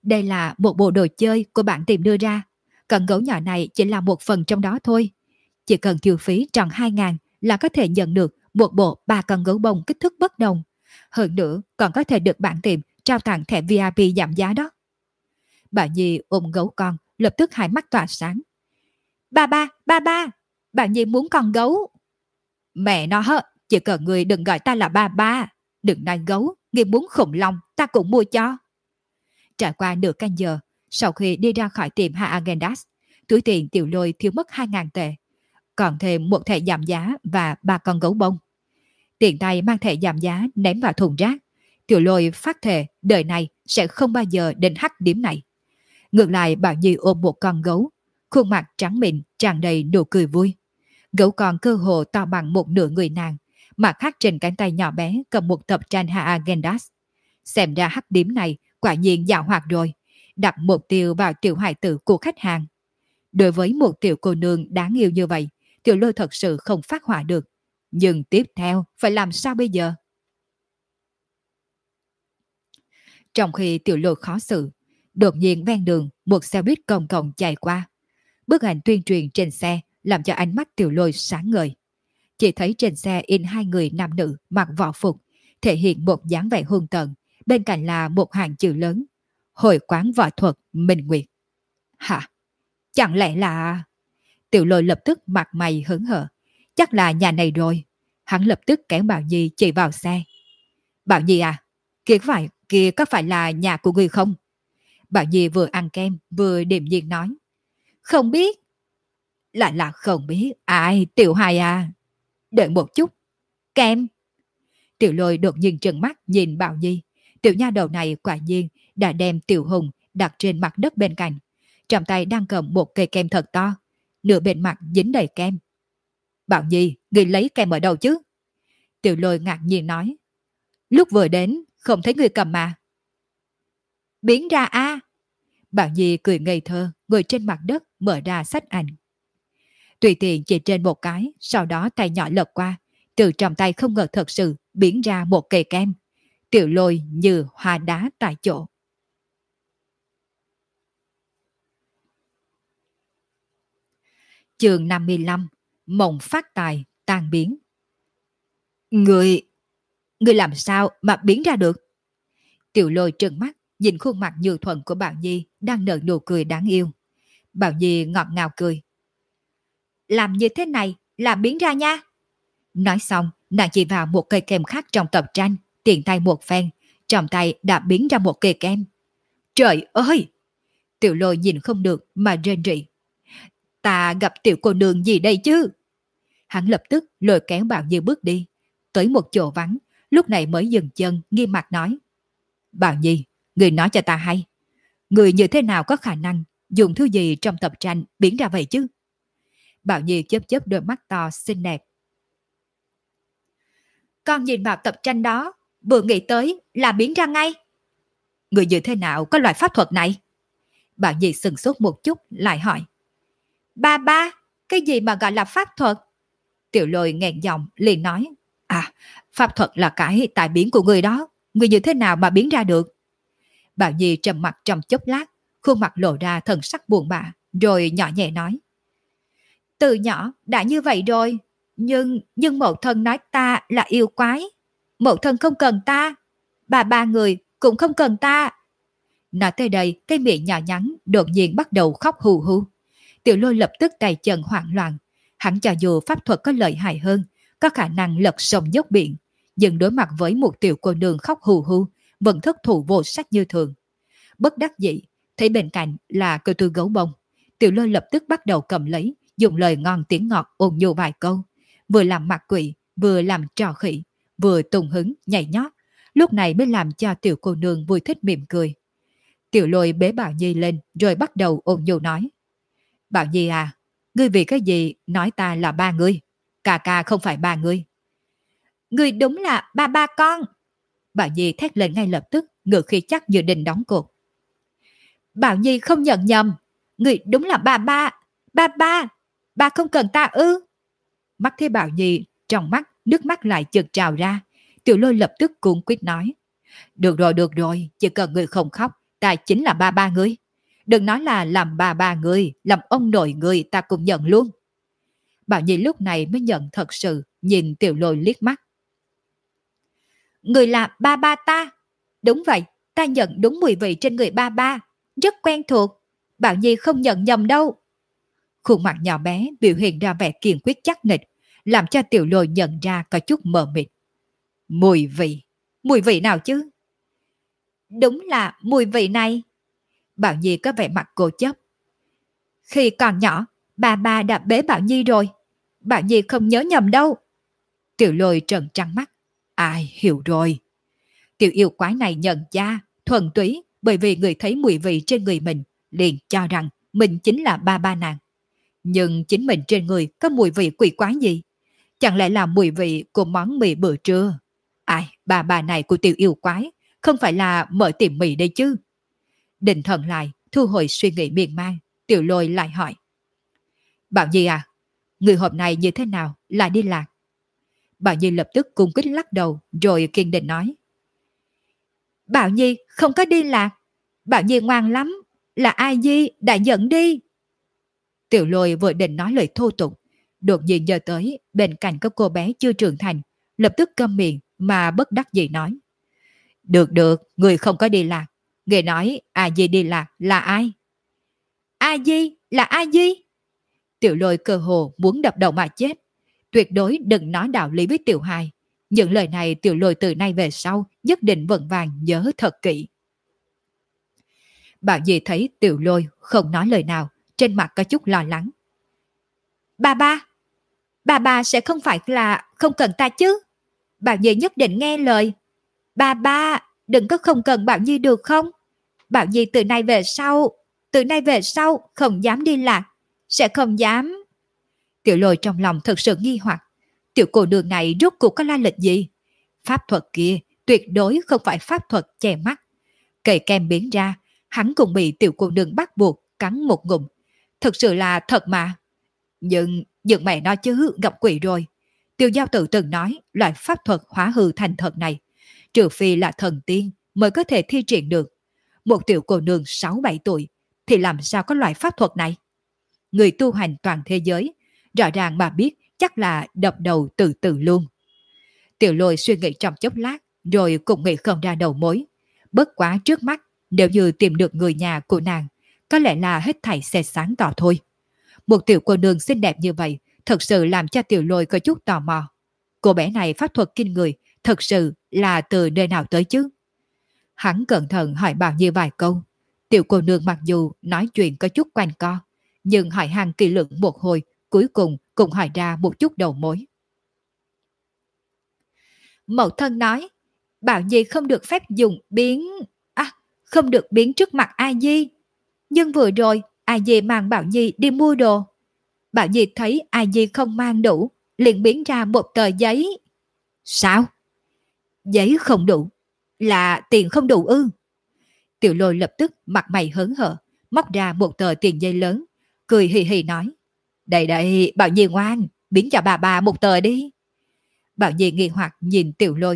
Đây là một bộ đồ chơi của bạn tìm đưa ra. Con gấu nhỏ này chỉ là một phần trong đó thôi. Chỉ cần tiêu phí tròn 2.000 là có thể nhận được một bộ 3 con gấu bông kích thước bất đồng. Hơn nữa còn có thể được bạn tìm trao tặng thẻ VIP giảm giá đó. Bà Nhi ôm gấu con, lập tức hai mắt tỏa sáng. Ba ba, ba ba, bà Nhi muốn con gấu. Mẹ nó hả, chỉ cần người đừng gọi ta là ba ba. Đừng nói gấu, người muốn khủng long, ta cũng mua cho. Trải qua nửa canh giờ, sau khi đi ra khỏi tiệm Haagen-Dazs, túi tiền Tiểu Lôi thiếu mất 2.000 tệ. Còn thêm một thẻ giảm giá và 3 con gấu bông. Tiện tay mang thẻ giảm giá ném vào thùng rác. Tiểu Lôi phát thề đời này sẽ không bao giờ đến hắc điểm này. Ngược lại Bảo Nhi ôm một con gấu, khuôn mặt trắng mịn tràn đầy nụ cười vui. Gấu con cơ hồ to bằng một nửa người nàng, mặt khác trên cánh tay nhỏ bé cầm một tập tranh Haagen-Dazs. Xem ra hắc điểm này quả nhiên dạo hoạt rồi, đặt mục tiêu vào tiểu hài tử của khách hàng. Đối với một tiểu cô nương đáng yêu như vậy, Tiểu Lôi thật sự không phát họa được. Nhưng tiếp theo phải làm sao bây giờ? Trong khi Tiểu Lôi khó xử, đột nhiên ven đường một xe buýt công cộng chạy qua. Bức ảnh tuyên truyền trên xe làm cho ánh mắt Tiểu Lôi sáng ngời. Chỉ thấy trên xe in hai người nam nữ mặc võ phục, thể hiện một dáng vẻ hung tợn, bên cạnh là một hàng chữ lớn: Hội quán võ thuật Minh Nguyệt. Hả? Chẳng lẽ là... Tiểu Lôi lập tức mặt mày hớn hở. Chắc là nhà này rồi. Hắn lập tức kéo Bảo Nhi chỉ vào xe. Bảo Nhi à, kia có phải là nhà của người không? Bảo Nhi vừa ăn kem vừa điềm nhiên nói. Không biết. Lại là không biết. Ai, Tiểu Hài à? Đợi một chút. Kem. Tiểu Lôi đột nhiên trừng mắt nhìn Bảo Nhi. Tiểu nha đầu này quả nhiên đã đem Tiểu Hùng đặt trên mặt đất bên cạnh. Trong tay đang cầm một cây kem thật to, nửa bên mặt dính đầy kem. Bảo Nhi, người lấy kem ở đâu chứ? Tiểu Lôi ngạc nhiên nói. Lúc vừa đến, không thấy người cầm mà. Biến ra a. Bảo Nhi cười ngây thơ, ngồi trên mặt đất mở ra sách ảnh. Tùy tiện chỉ trên một cái, sau đó tay nhỏ lật qua, từ trong tay không ngờ thật sự biến ra một cây kem. Tiểu Lôi như hoa đá tại chỗ. Chương 55. Mộng phát tài, tan biến. Người làm sao mà biến ra được? Tiểu Lôi trừng mắt, nhìn khuôn mặt như thuận của Bảo Nhi đang nở nụ cười đáng yêu. Bảo Nhi ngọt ngào cười. Làm như thế này là biến ra nha. Nói xong, nàng chỉ vào một cây kem khác trong tập tranh, tiện tay một phen, trong tay đã biến ra một cây kem. Trời ơi! Tiểu Lôi nhìn không được mà rên rỉ. Ta gặp tiểu cô nương gì đây chứ? Hắn lập tức lôi kéo Bảo Nhi bước đi, tới một chỗ vắng, lúc này mới dừng chân nghiêm mặt nói. Bảo Nhi, người nói cho ta hay, người như thế nào có khả năng dùng thứ gì trong tập tranh biến ra vậy chứ? Bảo Nhi chớp chớp đôi mắt to xinh đẹp. Con nhìn vào tập tranh đó, vừa nghĩ tới là biến ra ngay. Người như thế nào có loại pháp thuật này? Bảo Nhi sừng sốt một chút lại hỏi. Ba ba, cái gì mà gọi là pháp thuật? Tiểu Lôi nghẹn giọng liền nói. À, pháp thuật là cái tài biến của người đó. Người như thế nào mà biến ra được? Bảo Nhi trầm mặt trong chốc lát, khuôn mặt lộ ra thần sắc buồn bã, rồi nhỏ nhẹ nói. Từ nhỏ đã như vậy rồi, nhưng mẫu thân nói ta là yêu quái. Mẫu thân không cần ta, ba người cũng không cần ta. Nói tới đây, cái miệng nhỏ nhắn đột nhiên bắt đầu khóc hù hù. Tiểu Lôi lập tức tay chân hoảng loạn. Hắn cho dù pháp thuật có lợi hại hơn, có khả năng lật sông dốc biển, nhưng đối mặt với một tiểu cô nương khóc hù hù, vẫn thất thủ vô sách như thường. Bất đắc dĩ, thấy bên cạnh là cơ tư gấu bông, Tiểu Lôi lập tức bắt đầu cầm lấy, dùng lời ngon tiếng ngọt ôn nhu vài câu, vừa làm mặt quỷ, vừa làm trò khỉ, vừa tùng hứng nhảy nhót, lúc này mới làm cho tiểu cô nương vui thích mỉm cười. Tiểu Lôi bế Bảo Nhi lên rồi bắt đầu ôn nhu nói. Bảo Nhi à, ngươi vì cái gì nói ta là ba ngươi? Ca không phải ba ngươi. Ngươi đúng là ba con. Bảo Nhi thét lên ngay lập tức, ngự khi chắc như đình đóng cột. Bảo Nhi không nhận nhầm, ngươi đúng là ba không cần ta ư? Mắt thấy Bảo Nhi, trong mắt nước mắt lại chợt trào ra. Tiểu Lôi lập tức cuống quýt nói. Được rồi, chỉ cần ngươi không khóc, ta chính là ba ba ngươi. Đừng nói là làm ba ba ngươi, làm ông nội ngươi ta cũng nhận luôn. Bảo Nhi lúc này mới nhận thật sự, nhìn Tiểu Lôi liếc mắt. Người là ba ba ta. Đúng vậy, ta nhận đúng mùi vị trên người ba ba, rất quen thuộc. Bảo Nhi không nhận nhầm đâu. Khuôn mặt nhỏ bé biểu hiện ra vẻ kiên quyết chắc nịch, làm cho Tiểu Lôi nhận ra có chút mờ mịt. Mùi vị nào chứ? Đúng là mùi vị này. Bảo Nhi có vẻ mặt cố chấp. Khi còn nhỏ, bà đã bế Bảo Nhi rồi. Bảo Nhi không nhớ nhầm đâu. Tiểu Lôi trợn trắng mắt. Ai hiểu rồi. Tiểu yêu quái này nhận ra thuần túy bởi vì người thấy mùi vị trên người mình liền cho rằng mình chính là ba ba nàng. Nhưng chính mình trên người có mùi vị quỷ quái gì? Chẳng lẽ là mùi vị của món mì bữa trưa? Ai, bà này của tiểu yêu quái không phải là mở tiệm mì đây chứ? Định thần lại, thu hồi suy nghĩ miên man, Tiểu Lôi lại hỏi. Bảo Nhi à, người hôm nay như thế nào lại đi lạc? Bảo Nhi lập tức cung kính lắc đầu rồi kiên định nói. Bảo Nhi không có đi lạc. Bảo Nhi ngoan lắm, là ai Di đã dẫn đi. Tiểu Lôi vừa định nói lời thô tục, đột nhiên nhớ tới bên cạnh có cô bé chưa trưởng thành, lập tức câm miệng mà bất đắc dĩ nói. Được, người không có đi lạc. Người nói A Di đi lạc là ai? A Di là A Di? Tiểu Lôi cơ hồ muốn đập đầu mà chết. Tuyệt đối đừng nói đạo lý với Tiểu Hài. Những lời này Tiểu Lôi từ nay về sau nhất định vững vàng nhớ thật kỹ. Bảo Nhi thấy Tiểu Lôi không nói lời nào, trên mặt có chút lo lắng. Bà ba sẽ không phải là không cần ta chứ? Bảo Nhi nhất định nghe lời. Ba, đừng có không cần Bảo Nhi được không? Bảo Nhi từ nay về sau không dám đi lạc, sẽ không dám. Tiểu Lôi trong lòng thật sự nghi hoặc, tiểu cô nương này rốt cuộc có la lịch gì? Pháp thuật kia tuyệt đối không phải pháp thuật che mắt. Cây kem biến ra, hắn cũng bị tiểu cô nương bắt buộc cắn một ngụm. Thật sự là thật mà. Nhưng mẹ nói chứ gặp quỷ rồi. Tiêu giao tự từng nói loại pháp thuật hóa hư thành thật này, trừ phi là thần tiên mới có thể thi triển được. Một tiểu cô nương 6-7 tuổi thì làm sao có loại pháp thuật này? Người tu hành toàn thế giới, rõ ràng mà biết chắc là đập đầu từ từ luôn. Tiểu Lôi suy nghĩ trong chốc lát, rồi cũng nghĩ không ra đầu mối. Bất quá trước mắt, nếu như tìm được người nhà của nàng, có lẽ là hết thảy sẽ sáng tỏ thôi. Một tiểu cô nương xinh đẹp như vậy, thật sự làm cho Tiểu Lôi có chút tò mò. Cô bé này pháp thuật kinh người, thật sự là từ nơi nào tới chứ? Hắn cẩn thận hỏi Bảo Nhi vài câu. Tiểu cô nương mặc dù nói chuyện có chút quanh co, nhưng hỏi han kỳ lưỡng một hồi, cuối cùng cũng hỏi ra một chút đầu mối. Mẫu thân nói, Bảo Nhi không được phép dùng không được biến trước mặt A Di. Nhưng vừa rồi, A Di mang Bảo Nhi đi mua đồ. Bảo Nhi thấy A Di không mang đủ, liền biến ra một tờ giấy. Sao? Giấy không đủ? Là tiền không đủ ư? Tiểu Lôi lập tức mặt mày hớn hở, móc ra một tờ tiền giấy lớn, cười hì hì nói. Đây, Bảo Nhi ngoan, biến cho bà một tờ đi. Bảo Nhi nghi hoặc nhìn Tiểu Lôi.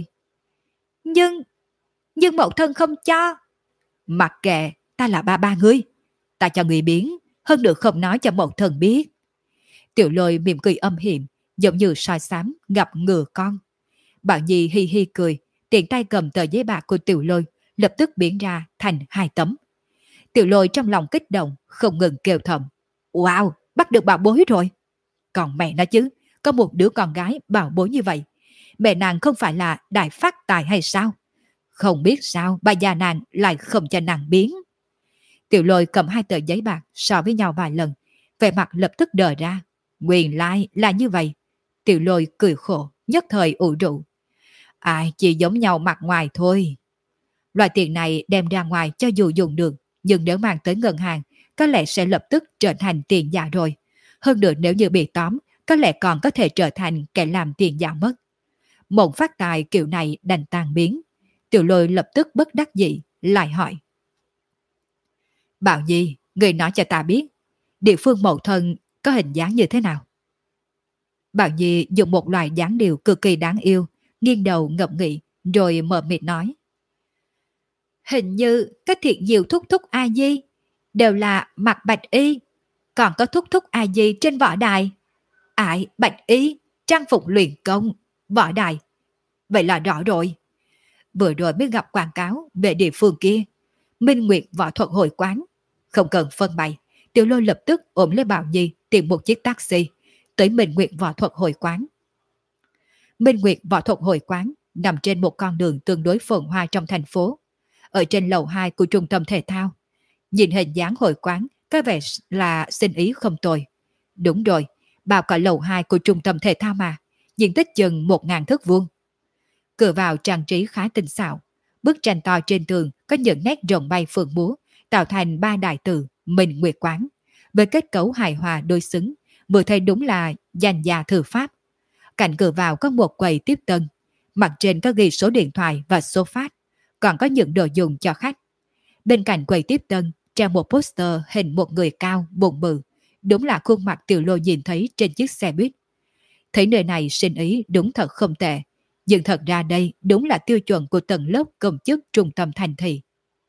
Nhưng mẫu thân không cho. Mặc kệ, ta là ba ngươi. Ta cho người biến, hơn nữa không nói cho mẫu thân biết. Tiểu Lôi mỉm cười âm hiểm, giống như soi xám gặp ngựa con. Bảo Nhi hi hi cười, tiện tay cầm tờ giấy bạc của Tiểu Lôi, lập tức biến ra thành 2 tấm. Tiểu Lôi trong lòng kích động, không ngừng kêu thầm. Wow, bắt được bảo bối rồi. Còn mẹ nó chứ, có một đứa con gái bảo bối như vậy. Mẹ nàng không phải là đại phát tài hay sao? Không biết sao bà già nàng lại không cho nàng biến. Tiểu Lôi cầm 2 tờ giấy bạc so với nhau vài lần, vẻ mặt lập tức đờ ra. Nguyên lai là như vậy. Tiểu Lôi cười khổ, nhất thời ủ rũ. Ai chỉ giống nhau mặt ngoài thôi. Loại tiền này đem ra ngoài cho dù dùng được, nhưng nếu mang tới ngân hàng, có lẽ sẽ lập tức trở thành tiền giả rồi. Hơn nữa nếu như bị tóm, có lẽ còn có thể trở thành kẻ làm tiền giả mất. Mộng phát tài kiểu này đành tan biến. Tiểu Lôi lập tức bất đắc dĩ, lại hỏi. Bảo Nhi, người nói cho ta biết, địa phương mẫu thân có hình dáng như thế nào? Bảo Nhi dùng một loại dáng điệu cực kỳ đáng yêu, nghiêng đầu ngẫm nghĩ, rồi mờ mịt nói. Hình như các thiện diệu thúc thúc A Di đều là mặc bạch y, còn có thúc thúc A Di trên võ đài. Ải bạch y, trang phục luyện công, võ đài. Vậy là rõ rồi. Vừa rồi mới gặp quảng cáo về địa phương kia. Minh Nguyệt võ thuật hội quán. Không cần phân bày, Tiểu Lôi lập tức ôm lấy Bảo Nhi tìm một chiếc taxi tới Minh Nguyệt võ thuật hội quán. Minh Nguyệt võ thuật hội quán nằm trên một con đường tương đối phồn hoa trong thành phố. Ở trên lầu 2 của trung tâm thể thao. Nhìn hình dáng hội quán có vẻ là sinh ý không tồi. Đúng rồi, bao cả lầu 2 của trung tâm thể thao mà, diện tích chừng 1.000 thước vuông. Cửa vào trang trí khá tinh xảo. Bức tranh to trên tường có những nét rồng bay phượng múa, tạo thành 3 đại từ Minh Nguyệt quán. Với kết cấu hài hòa đối xứng, vừa thấy đúng là danh gia thư pháp. Cạnh cửa vào có một quầy tiếp tân, mặt trên có ghi số điện thoại và số phát, còn có những đồ dùng cho khách. Bên cạnh quầy tiếp tân treo một poster hình một người cao, bụng bự, đúng là khuôn mặt Tiểu Lôi nhìn thấy trên chiếc xe buýt. Thấy nơi này sinh ý đúng thật không tệ, nhưng thật ra đây đúng là tiêu chuẩn của tầng lớp công chức trung tâm thành thị.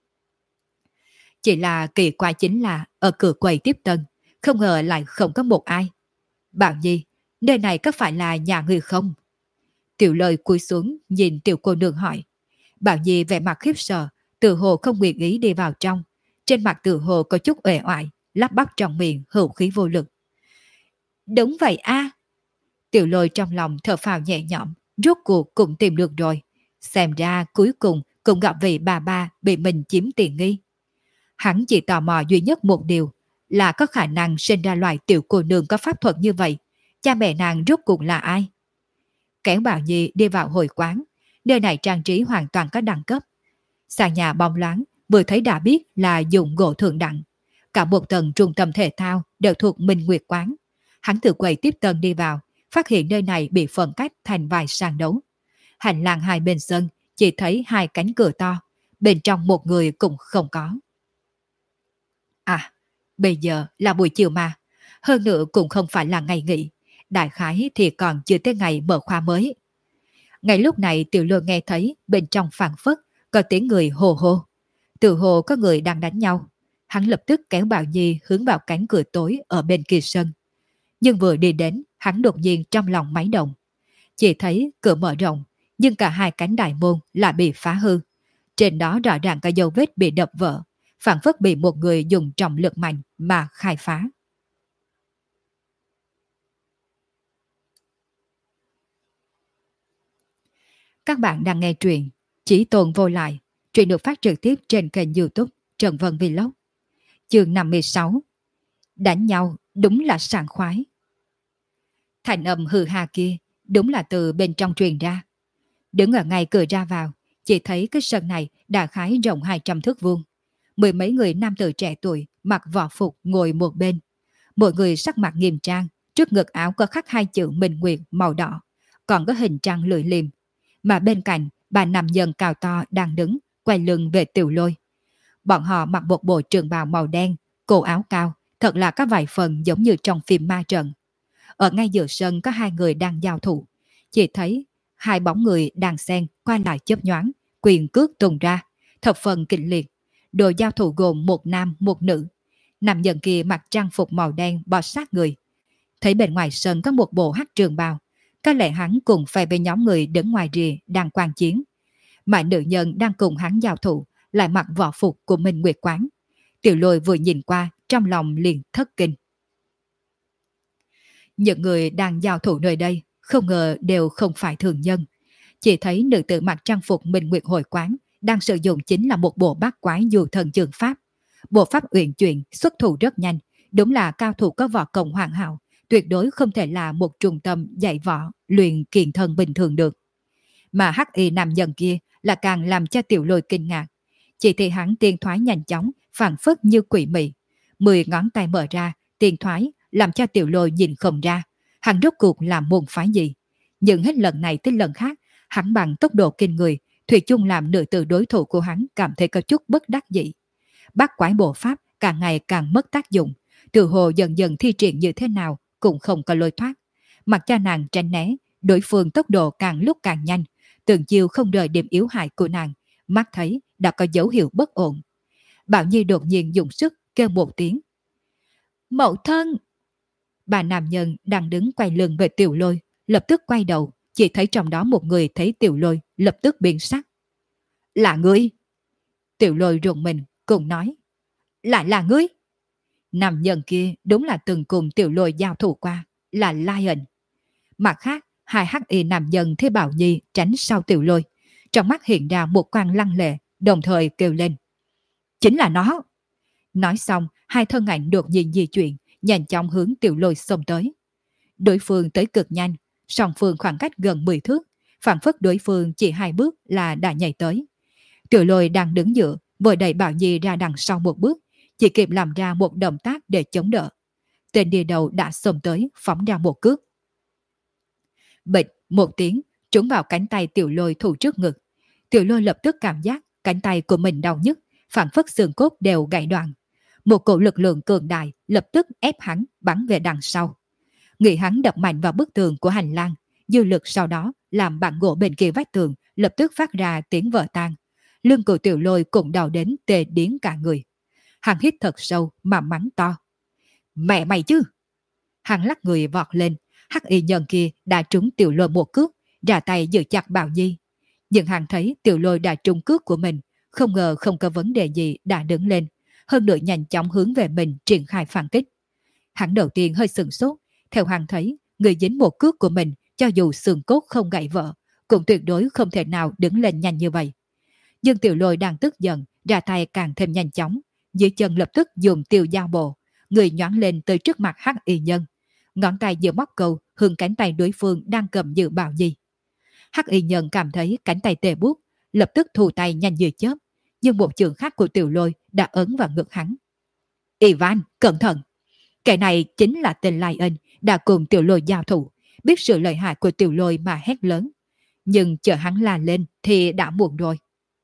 Chỉ là kỳ quái chính là ở cửa quầy tiếp tân, không ngờ lại không có một ai. Bảo Nhi, nơi này có phải là nhà người không? Tiểu Lôi cúi xuống nhìn tiểu cô nương hỏi. Bảo Nhi vẻ mặt khiếp sợ, tự hồ không nguyện ý đi vào trong. Trên mặt tự hồ có chút uể oải, lắp bắp trong miệng hữu khí vô lực. Đúng vậy a. Tiểu Lôi trong lòng thở phào nhẹ nhõm, rốt cuộc cũng tìm được rồi. Xem ra cuối cùng cũng gặp vị bà bị mình chiếm tiện nghi. Hắn chỉ tò mò duy nhất một điều, là có khả năng sinh ra loài tiểu cô nương có pháp thuật như vậy. Cha mẹ nàng rốt cuộc là ai? Kéo Bảo Nhi đi vào hội quán, nơi này trang trí hoàn toàn có đẳng cấp. Sàn nhà bóng loáng, vừa thấy đã biết là dùng gỗ thượng đẳng. Cả một tầng trung tâm thể thao đều thuộc Minh Nguyệt quán. Hắn từ quầy tiếp tân đi vào, phát hiện nơi này bị phân cách thành vài sàn đấu. Hành lang hai bên sân chỉ thấy hai cánh cửa to, bên trong một người cũng không có. À, bây giờ là buổi chiều mà, hơn nữa cũng không phải là ngày nghỉ, đại khái thì còn chưa tới ngày mở khóa mới. Ngay lúc này Tiểu Lôi nghe thấy bên trong phảng phất có tiếng người hồ hô. Tự hồ có người đang đánh nhau. Hắn lập tức kéo Bảo Nhi hướng vào cánh cửa tối ở bên kia sân. Nhưng vừa đi đến, hắn đột nhiên trong lòng máy động. Chỉ thấy cửa mở rộng, nhưng cả hai cánh đại môn lại bị phá hư. Trên đó rõ ràng có dấu vết bị đập vỡ, phảng phất bị một người dùng trọng lực mạnh mà khai phá. Các bạn đang nghe truyện Chỉ Tồn Vô Lại. Truyện được phát trực tiếp trên kênh YouTube Trần Vân Vlog. Chương 56. Đánh nhau đúng là sảng khoái. Thành âm hừ hà kia đúng là từ bên trong truyền ra. Đứng ở ngay cửa ra vào, chỉ thấy cái sân này đã khái rộng 200 thước vuông. Mười mấy người nam tử trẻ tuổi mặc võ phục ngồi một bên. Mỗi người sắc mặt nghiêm trang, trước ngực áo có khắc hai chữ Minh Nguyệt màu đỏ, còn có hình trăng lưỡi liềm. Mà bên cạnh, bà nam nhân cao to đang đứng, quay lưng về Tiểu Lôi. Bọn họ mặc một bộ trường bào màu đen, cổ áo cao, thật là có vài phần giống như trong phim ma trận. Ở ngay giữa sân có hai người đang giao thủ. Chỉ thấy hai bóng người đang xen qua lại chớp nhoáng, quyền cước tung ra, thập phần kịch liệt. Đội giao thủ gồm một nam, một nữ. Nam nhân kia mặc trang phục màu đen bò sát người. Thấy bên ngoài sân có một bộ hắc trường bào, có lẽ hắn cùng phe với nhóm người đứng ngoài rìa đang quan chiến. Mà nữ nhân đang cùng hắn giao thủ lại mặc võ phục của Minh Nguyệt quán. Tiểu Lôi vừa nhìn qua, trong lòng liền thất kinh. Những người đang giao thủ nơi đây không ngờ đều không phải thường nhân. Chỉ thấy nữ tử mặc trang phục Minh Nguyệt hội quán đang sử dụng chính là một bộ bát quái du thần trường pháp. Bộ pháp uyển chuyển, xuất thủ rất nhanh, đúng là cao thủ có võ công hoàn hảo, tuyệt đối không thể là một trung tâm dạy võ, luyện kiện thân bình thường được. Mà hắc y nam nhân kia là càng làm cho Tiểu Lôi kinh ngạc. Chỉ thấy hắn tiên thoái nhanh chóng, phảng phất như quỷ mị. 10 ngón tay mở ra, tiên thoái làm cho Tiểu Lôi nhìn không ra hắn rốt cuộc làm môn phái gì. Nhưng hết lần này tới lần khác, hắn bằng tốc độ kinh người, thủy chung làm nữ tử đối thủ của hắn cảm thấy có chút bất đắc dĩ. Bát quái bộ pháp càng ngày càng mất tác dụng, tự hồ dần dần thi triển như thế nào cũng không có lối thoát. Mặc cho nàng tránh né, đối phương tốc độ càng lúc càng nhanh, từng chiều không rời điểm yếu hại của nàng, mắt thấy đã có dấu hiệu bất ổn. Bảo Nhi đột nhiên dùng sức kêu một tiếng. Mẫu thân! Bà nam nhân đang đứng quay lưng về Tiểu Lôi, lập tức quay đầu, chỉ thấy trong đó một người thấy Tiểu Lôi lập tức biến sắc. Là ngươi! Tiểu Lôi rùng mình, cùng nói. Lại là ngươi! Nam nhân kia đúng là từng cùng Tiểu Lôi giao thủ qua, là Lion. Mặt khác, hai hắc y nam nhân thấy Bảo Nhi tránh sau Tiểu Lôi, trong mắt hiện ra một quang lăng lệ, đồng thời kêu lên. Chính là nó! Nói xong, hai thân ảnh đột nhiên di chuyển, nhanh chóng hướng Tiểu Lôi xông tới. Đối phương tới cực nhanh, song phương khoảng cách gần 10 thước, phản phất đối phương chỉ 2 bước là đã nhảy tới. Tiểu Lôi đang đứng giữa, vội đẩy Bảo Nhi ra đằng sau một bước, chỉ kịp làm ra một động tác để chống đỡ. Tên đi đầu đã xông tới, phóng ra một cước. Bịch một tiếng, trúng vào cánh tay Tiểu Lôi thủ trước ngực. Tiểu Lôi lập tức cảm giác cánh tay của mình đau nhức, phản phất xương cốt đều gãy đoạn. Một cổ lực lượng cường đại lập tức ép hắn bắn về đằng sau. Người hắn đập mạnh vào bức tường của hành lang, dư lực sau đó làm bản gỗ bên kia vách tường lập tức phát ra tiếng vỡ tan. Lưng của Tiểu Lôi cũng đau đến tê điếng cả người. Hắn hít thật sâu mà mắng to. Mẹ mày chứ! Hắn lắc người vọt lên, hắc y nhân kia đã trúng Tiểu Lôi một cước, ra tay giữ chặt Bảo Nhi. Nhưng hắn thấy Tiểu Lôi đã trúng cước của mình, không ngờ không có vấn đề gì đã đứng lên, hơn nữa nhanh chóng hướng về mình triển khai phản kích. Hắn đầu tiên hơi sừng sốt, theo hắn thấy người dính một cước của mình cho dù xương cốt không gãy vỡ, cũng tuyệt đối không thể nào đứng lên nhanh như vậy. Nhưng Tiểu Lôi đang tức giận, ra tay càng thêm nhanh chóng, dưới chân lập tức dùng tiêu dao bộ, người nhoáng lên tới trước mặt hắc y nhân, ngón tay vừa móc câu hướng cánh tay đối phương đang cầm giữ Bảo Nhi. Hắc y nhân cảm thấy cánh tay tê buốt, lập tức thu tay nhanh như chớp, nhưng một chưởng khác của Tiểu Lôi đã ấn vào ngực hắn. Ivan, cẩn thận! Kẻ này chính là tên Lion đã cùng Tiểu Lôi giao thủ, biết sự lợi hại của Tiểu Lôi mà hét lớn. Nhưng chờ hắn la lên thì đã muộn rồi.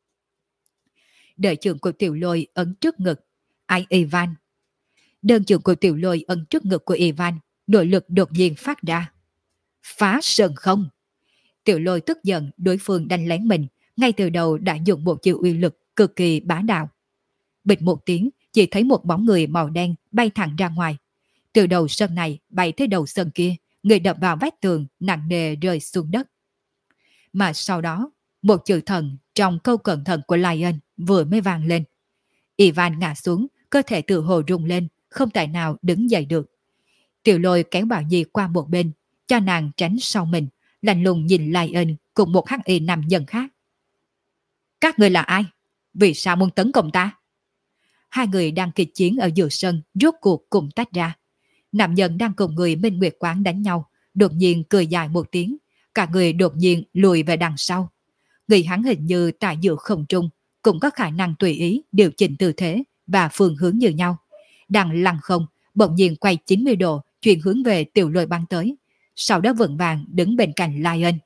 Đợi chưởng của Tiểu Lôi ấn trước ngực. Ai Ivan? Đơn chưởng của Tiểu Lôi ấn trước ngực của Ivan, nội lực đột nhiên phát ra. Phá sơn không! Tiểu Lôi tức giận đối phương đánh lén mình, ngay từ đầu đã dùng một chiêu uy lực cực kỳ bá đạo. Bịch một tiếng, chỉ thấy một bóng người màu đen bay thẳng ra ngoài. Từ đầu sân này bay tới đầu sân kia, người đập vào vách tường nặng nề rơi xuống đất. Mà sau đó, một chữ thần trong câu cẩn thận của Lion vừa mới vang lên. Ivan ngã xuống, cơ thể tự hồ rung lên, không tài nào đứng dậy được. Tiểu Lôi kéo Bảo Nhi qua một bên, cho nàng tránh sau mình, lạnh lùng nhìn Lion cùng một hắc y nam nhân khác. Các người là ai? Vì sao muốn tấn công ta? Hai người đang kịch chiến ở giữa sân, rốt cuộc cùng tách ra. Nam nhân đang cùng người Minh Nguyệt Quán đánh nhau, đột nhiên cười dài một tiếng, cả người đột nhiên lùi về đằng sau. Người hắn hình như tại giữa không trung, cũng có khả năng tùy ý điều chỉnh tư thế và phương hướng như nhau. Đang lăn không, bỗng nhiên quay 90 độ, chuyển hướng về Tiểu Lôi bắn tới, sau đó vững vàng đứng bên cạnh Lion.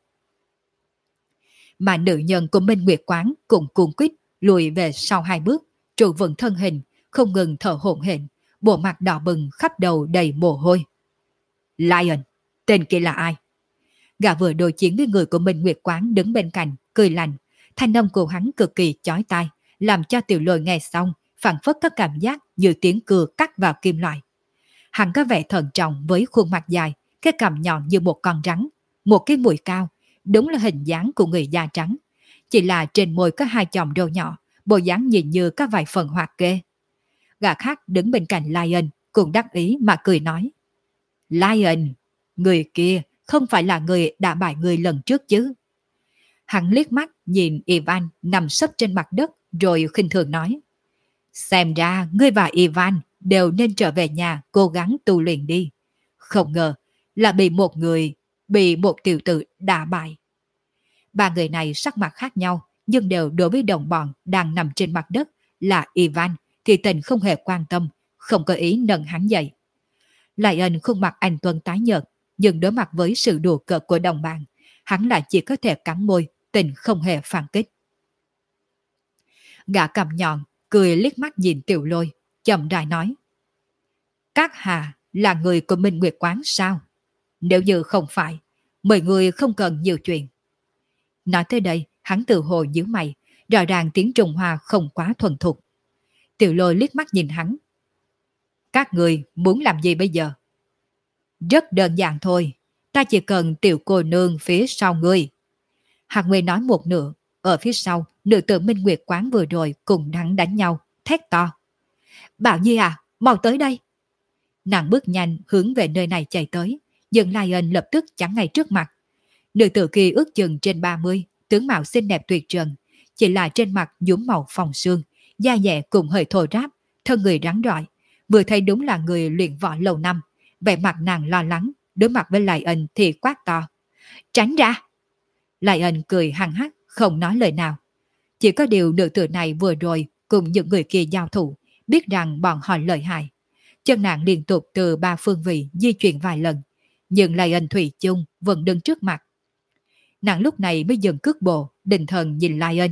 Mà nữ nhân của Minh Nguyệt Quán cũng cuồng quýt lùi về sau 2 bước, trụ vững thân hình, không ngừng thở hổn hển, bộ mặt đỏ bừng khắp đầu đầy mồ hôi. Lion, tên kia là ai? Gã vừa đối chiến với người của Minh Nguyệt Quán đứng bên cạnh, cười lạnh, thanh âm của hắn cực kỳ chói tai, làm cho Tiểu Lôi nghe xong, phảng phất có cảm giác như tiếng cưa cắt vào kim loại. Hắn có vẻ thận trọng với khuôn mặt dài, cái cằm nhọn như một con rắn, một cái mũi cao, đúng là hình dáng của người da trắng. Chỉ là trên môi có 2 chòm râu nhỏ, bộ dáng nhìn như có vài phần hoạt kê. Gã khác đứng bên cạnh Lion cũng đắc ý mà cười nói. Lion, người kia không phải là người đã bại người lần trước chứ? Hắn liếc mắt nhìn Ivan nằm sấp trên mặt đất rồi khinh thường nói. Xem ra ngươi và Ivan đều nên trở về nhà cố gắng tu luyện đi. Không ngờ là bị một tiểu tử đả bại. Ba người này sắc mặt khác nhau, nhưng đều đối với đồng bọn đang nằm trên mặt đất là Ivan thì tình không hề quan tâm, không có ý nâng hắn dậy. Lion khuôn mặt anh Tuấn tái nhợt, nhưng đối mặt với sự đùa cợt của đồng bạn, hắn lại chỉ có thể cắn môi, tình không hề phản kích. Gã cầm nhọn, cười liếc mắt nhìn Tiểu Lôi, chậm rãi nói. Các hạ là người của Minh Nguyệt Quán sao? Nếu như không phải, mời người không cần nhiều chuyện. Nói tới đây, hắn tự hồ nhíu mày, rõ ràng tiếng Trung Hoa không quá thuần thục. Tiểu Lôi liếc mắt nhìn hắn. Các người muốn làm gì bây giờ? Rất đơn giản thôi, ta chỉ cần tiểu cô nương phía sau ngươi. Hạc Nguyên nói một nửa, ở phía sau, nữ tử Minh Nguyệt quán vừa rồi cùng hắn đánh nhau, thét to. Bảo Nhi à, mau tới đây. Nàng bước nhanh hướng về nơi này chạy tới, nhưng Lion lập tức chắn ngay trước mặt. Nữ tử kia ước chừng trên 30, tướng mạo xinh đẹp tuyệt trần, chỉ là trên mặt nhuốm màu phồng xương, da dẻ cùng hơi thô ráp, thân người rắn rỏi, vừa thấy đúng là người luyện võ lâu năm. Vẻ mặt nàng lo lắng, đối mặt với Lion thì quát to. Tránh ra! Lion cười hăng hắc, không nói lời nào. Chỉ có điều nữ tử này vừa rồi cùng những người kia giao thủ, biết rằng bọn họ lợi hại. Chân nàng liên tục từ 3 phương vị di chuyển vài lần, nhưng Lion thủy chung vẫn đứng trước mặt. Nàng lúc này mới dừng cước bộ, định thần nhìn Lion.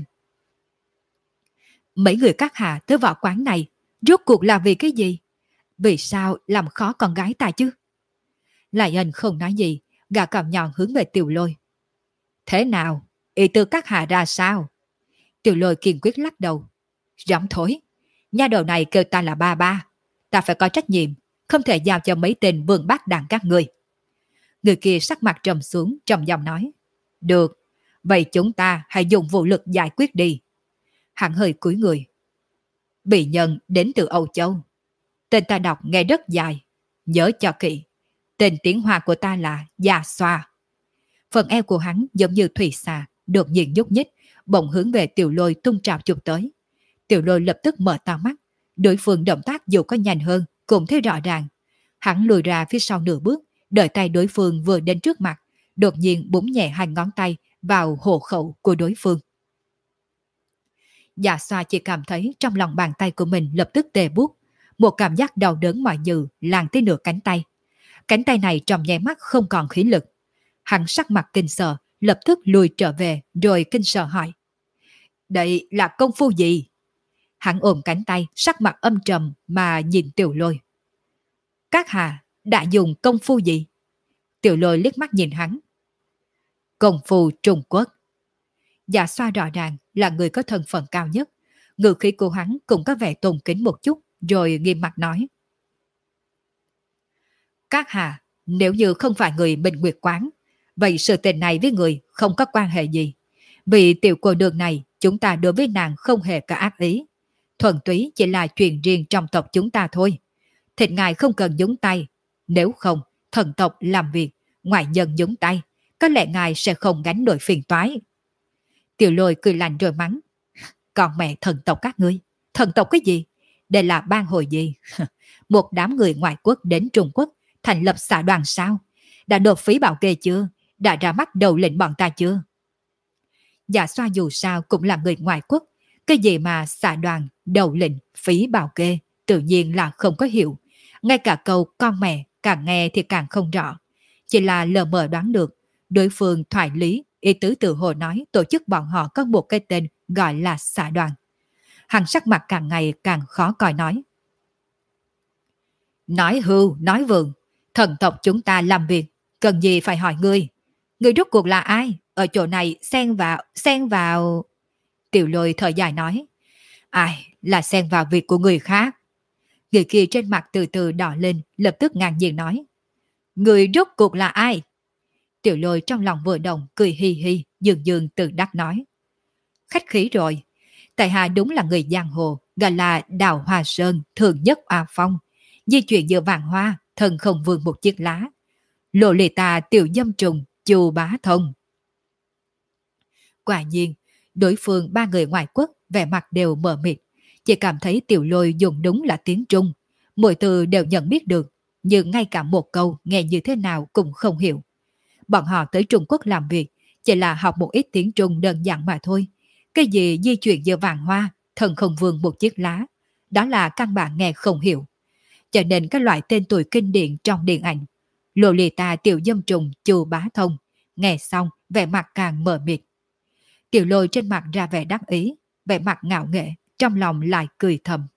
Mấy người các hạ tới võ quán này, rốt cuộc là vì cái gì? Vì sao làm khó con gái ta chứ? Lion không nói gì, gã cầm nhọn hướng về Tiểu Lôi. Thế nào? Ý tư các hạ ra sao? Tiểu Lôi kiên quyết lắc đầu. Giọng thối. Nha đầu này kêu ta là ba ba. Ta phải có trách nhiệm, không thể giao cho mấy tên vương bát đàn các người. Người kia sắc mặt trầm xuống, trầm giọng nói. Được, vậy chúng ta hãy dùng vũ lực giải quyết đi. Hắn hơi cúi người. Bị nhân đến từ Âu Châu. Tên ta đọc nghe rất dài. Nhớ cho kỹ. Tên tiếng Hoa của ta là Gia Xoa. Phần eo của hắn giống như thủy xà, đột nhiên nhúc nhích, bỗng hướng về Tiểu Lôi tung trào chụp tới. Tiểu Lôi lập tức mở to mắt. Đối phương động tác dù có nhanh hơn, cũng thấy rõ ràng. Hắn lùi ra phía sau nửa bước, đợi tay đối phương vừa đến trước mặt, đột nhiên búng nhẹ 2 ngón tay vào hộ khẩu của đối phương. Dạ Xoa chỉ cảm thấy trong lòng bàn tay của mình lập tức tê buốt, một cảm giác đau đớn mỏi nhừ lan tới nửa cánh tay. Cánh tay này trong nháy mắt không còn khí lực. Hắn sắc mặt kinh sợ, lập tức lùi trở về rồi kinh sợ hỏi. Đây là công phu gì? Hắn ôm cánh tay, sắc mặt âm trầm mà nhìn Tiểu Lôi. Các hạ đã dùng công phu gì? Tiểu Lôi liếc mắt nhìn hắn. Công phu Trung Quốc. Dạ Xoa rõ ràng là người có thân phận cao nhất. Ngữ khí của hắn cũng có vẻ tôn kính một chút, rồi nghiêm mặt nói. Các hạ, nếu như không phải người Minh Nguyệt quán, vậy sự tình này với người không có quan hệ gì. Vì tiểu cô nương này, chúng ta đối với nàng không hề có ác ý. Thuần túy chỉ là chuyện riêng trong tộc chúng ta thôi. Thịt ngài không cần nhúng tay. Nếu không, thần tộc làm việc, ngoại nhân nhúng tay, có lẽ ngài sẽ không gánh nổi phiền toái. Tiểu Lôi cười lạnh rồi mắng. Còn mẹ thần tộc các ngươi, thần tộc cái gì? Đây là bang hội gì? Một đám người ngoại quốc đến Trung Quốc thành lập xã đoàn sao? Đã nộp phí bảo kê chưa? Đã ra mắt đầu lệnh bọn ta chưa? Dạ Xoa dù sao cũng là người ngoại quốc. Cái gì mà xã đoàn, đầu lệnh, phí bảo kê tự nhiên là không có hiểu. Ngay cả câu con mẹ càng nghe thì càng không rõ. Chỉ là lờ mờ đoán được đối phương thoại lý, ý tứ tự hồ nói tổ chức bọn họ có một cái tên gọi là xã đoàn. Hắn sắc mặt càng ngày càng khó coi nói. Nói hưu, nói vượng, thần tộc chúng ta làm việc, cần gì phải hỏi ngươi. Ngươi rốt cuộc là ai? Ở chỗ này xen vào... Tiểu Lôi thở dài nói. Ai, là xen vào việc của người khác. Người kia trên mặt từ từ đỏ lên, lập tức ngang nhiên nói. Người rốt cuộc là ai? Tiểu Lôi trong lòng vừa động, cười hi hi, dường dường tự đắc nói. Khách khí rồi, tại hạ đúng là người giang hồ, gọi là Đào Hoa Sơn, thường nhất A Phong. Di chuyển giữa vàng hoa, thân không vươn một chiếc lá. Lộ lì tà tiểu dâm trùng, Chu Bá Thông. Quả nhiên, đối phương 3 người ngoại quốc, vẻ mặt đều mờ mịt. Chỉ cảm thấy Tiểu Lôi dùng đúng là tiếng Trung. Mỗi từ đều nhận biết được, nhưng ngay cả một câu nghe như thế nào cũng không hiểu. Bọn họ tới Trung Quốc làm việc, chỉ là học một ít tiếng Trung đơn giản mà thôi. Cái gì di chuyển giữa vàng hoa, thần không vương một chiếc lá, đó là căn bản nghe không hiểu. Cho nên các loại tên tuổi kinh điển trong điện ảnh, Lô Lì Ta tiểu dâm trùng Chu Bá Thông, nghe xong vẻ mặt càng mờ mịt. Tiểu Lôi trên mặt ra vẻ đắc ý, vẻ mặt ngạo nghễ, trong lòng lại cười thầm.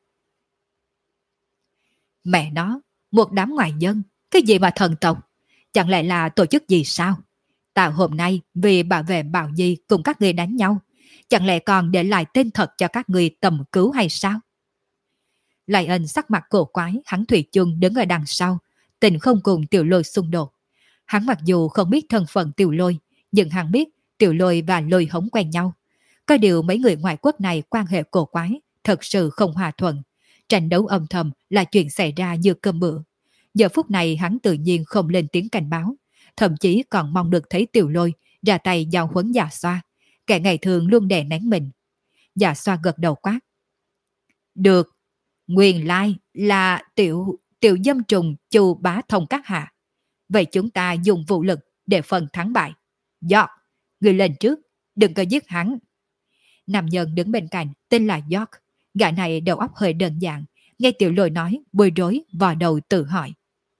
Mẹ nó, một đám ngoại dân, cái gì mà thần tộc? Chẳng lẽ là tổ chức gì sao? Tạo hôm nay vì bảo vệ Bảo Nhi cùng các người đánh nhau, Chẳng lẽ còn để lại tên thật cho các người tầm cứu hay sao? Lại ân sắc mặt cổ quái, hắn thủy chung đứng ở đằng sau, tình không cùng Tiểu Lôi xung đột. Hắn mặc dù không biết thân phận Tiểu Lôi, nhưng hắn biết Tiểu Lôi và Lôi Hống quen nhau. Có điều mấy người ngoại quốc này quan hệ cổ quái, thật sự không hòa thuận. Tranh đấu âm thầm là chuyện xảy ra như cơm bữa. Giờ phút này hắn tự nhiên không lên tiếng cảnh báo, thậm chí còn mong được thấy Tiểu Lôi ra tay giao huấn Dạ Xoa, kẻ ngày thường luôn đè nén mình. Dạ Xoa gật đầu quát. Được, nguyên lai là tiểu tiểu dâm trùng Chu Bá Thông các hạ. Vậy chúng ta dùng vũ lực để phần thắng bại. York, người lên trước, đừng có giết hắn. Nam nhân đứng bên cạnh tên là York, gã này đầu óc hơi đơn giản, nghe Tiểu Lôi nói bối rối vò đầu tự hỏi.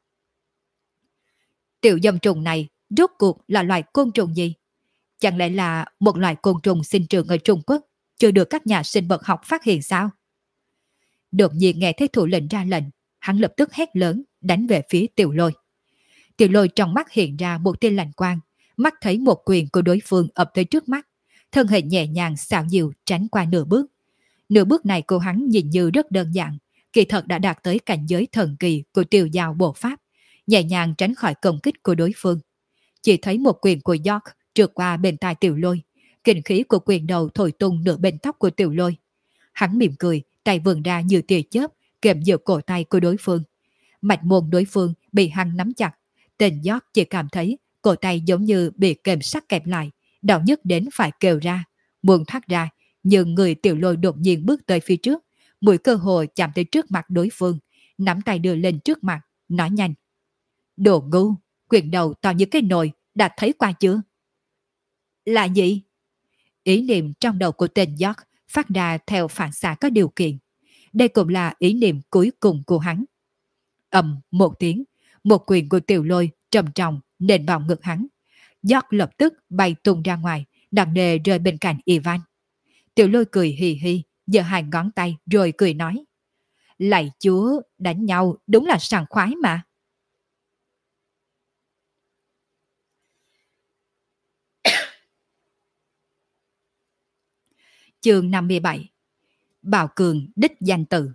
Tiểu dâm trùng này rốt cuộc là loài côn trùng gì? Chẳng lẽ là một loài côn trùng sinh trưởng ở Trung Quốc, chưa được các nhà sinh vật học phát hiện sao? Đột nhiên nghe thấy thủ lĩnh ra lệnh, hắn lập tức hét lớn, đánh về phía Tiểu Lôi. Tiểu Lôi trong mắt hiện ra một tia lạnh quang, mắt thấy một quyền của đối phương ập tới trước mắt, thân hình nhẹ nhàng xảo diệu tránh qua nửa bước. Nửa bước này của hắn nhìn như rất đơn giản, kỳ thật đã đạt tới cảnh giới thần kỳ của Tiêu Giao bộ pháp, nhẹ nhàng tránh khỏi công kích của đối phương. Chỉ thấy một quyền của York trượt qua bên tai Tiểu Lôi, kinh khí của quyền đầu thổi tung nửa bên tóc của Tiểu Lôi. Hắn mỉm cười, tay vươn ra như tia chớp, kèm giữa cổ tay của đối phương. Mạch môn đối phương bị hắn nắm chặt, tên York chỉ cảm thấy cổ tay giống như bị kềm sắt kẹp lại, đau nhức đến phải kêu ra, muốn thoát ra, nhưng người Tiểu Lôi đột nhiên bước tới phía trước, mũi cơ hội chạm tới trước mặt đối phương, nắm tay đưa lên trước mặt, nói nhanh. Đồ ngu, quyền đầu to như cái nồi, đã thấy qua chưa? Là gì? Ý niệm trong đầu của tên York phát ra theo phản xạ có điều kiện. Đây cũng là ý niệm cuối cùng của hắn. Một tiếng, một quyền của Tiểu Lôi trầm trọng nện vào ngực hắn. York lập tức bay tung ra ngoài, nặng nề rơi bên cạnh Ivan. Tiểu Lôi cười hì hì, giơ hai ngón tay rồi cười nói. Lạy chúa, đánh nhau đúng là sảng khoái mà. Chương 57. Bảo Cường đích danh tự.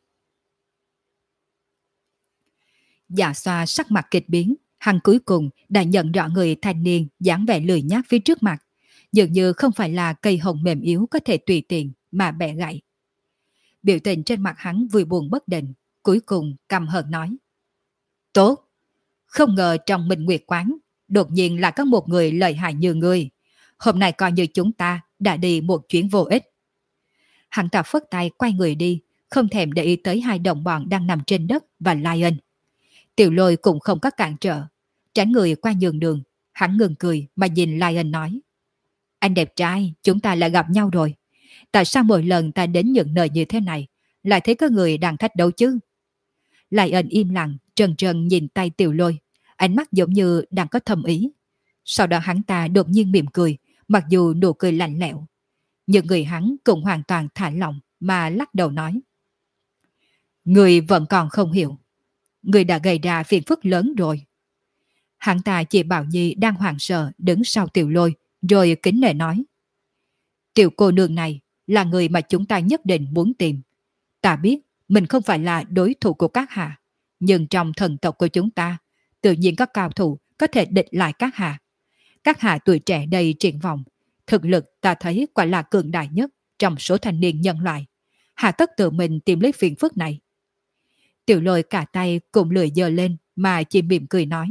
Dạ Xoa sắc mặt kịch biến, hắn cuối cùng đã nhận rõ người thanh niên dáng vẻ lười nhác phía trước mặt, dường như không phải là cây hồng mềm yếu có thể tùy tiện mà bẻ gãy. Biểu tình trên mặt hắn vui buồn bất định, cuối cùng căm hờn nói. Tốt, không ngờ trong Minh Nguyệt Quán đột nhiên là có một người lợi hại như ngươi. Hôm nay coi như chúng ta đã đi một chuyến vô ích. Hắn ta phất tay quay người đi, không thèm để ý tới hai đồng bọn đang nằm trên đất và Lion. Tiểu Lôi cũng không có cản trở, tránh người qua nhường đường, hắn ngừng cười mà nhìn Lion nói. Anh đẹp trai, chúng ta lại gặp nhau rồi. Tại sao mỗi lần ta đến những nơi như thế này, lại thấy có người đang thách đấu chứ? Lion im lặng, trần trần nhìn tay Tiểu Lôi, ánh mắt giống như đang có thầm ý. Sau đó hắn ta đột nhiên mỉm cười, mặc dù nụ cười lạnh lẽo. Nhưng người hắn cũng hoàn toàn thả lỏng mà lắc đầu nói. Người vẫn còn không hiểu. Người đã gây ra phiền phức lớn rồi. Hắn ta chỉ Bảo Nhi đang hoảng sợ đứng sau Tiểu Lôi, rồi kính nể nói. Tiểu cô nương này là người mà chúng ta nhất định muốn tìm. Ta biết mình không phải là đối thủ của các hạ, nhưng trong thần tộc của chúng ta, tự nhiên có cao thủ có thể địch lại các hạ. Các hạ tuổi trẻ đầy triển vọng, thực lực ta thấy quả là cường đại nhất trong số thanh niên nhân loại. Hạ tất tự mình tìm lấy phiền phức này. Tiểu Lôi cả tay cùng lười giơ lên mà chỉ mỉm cười nói.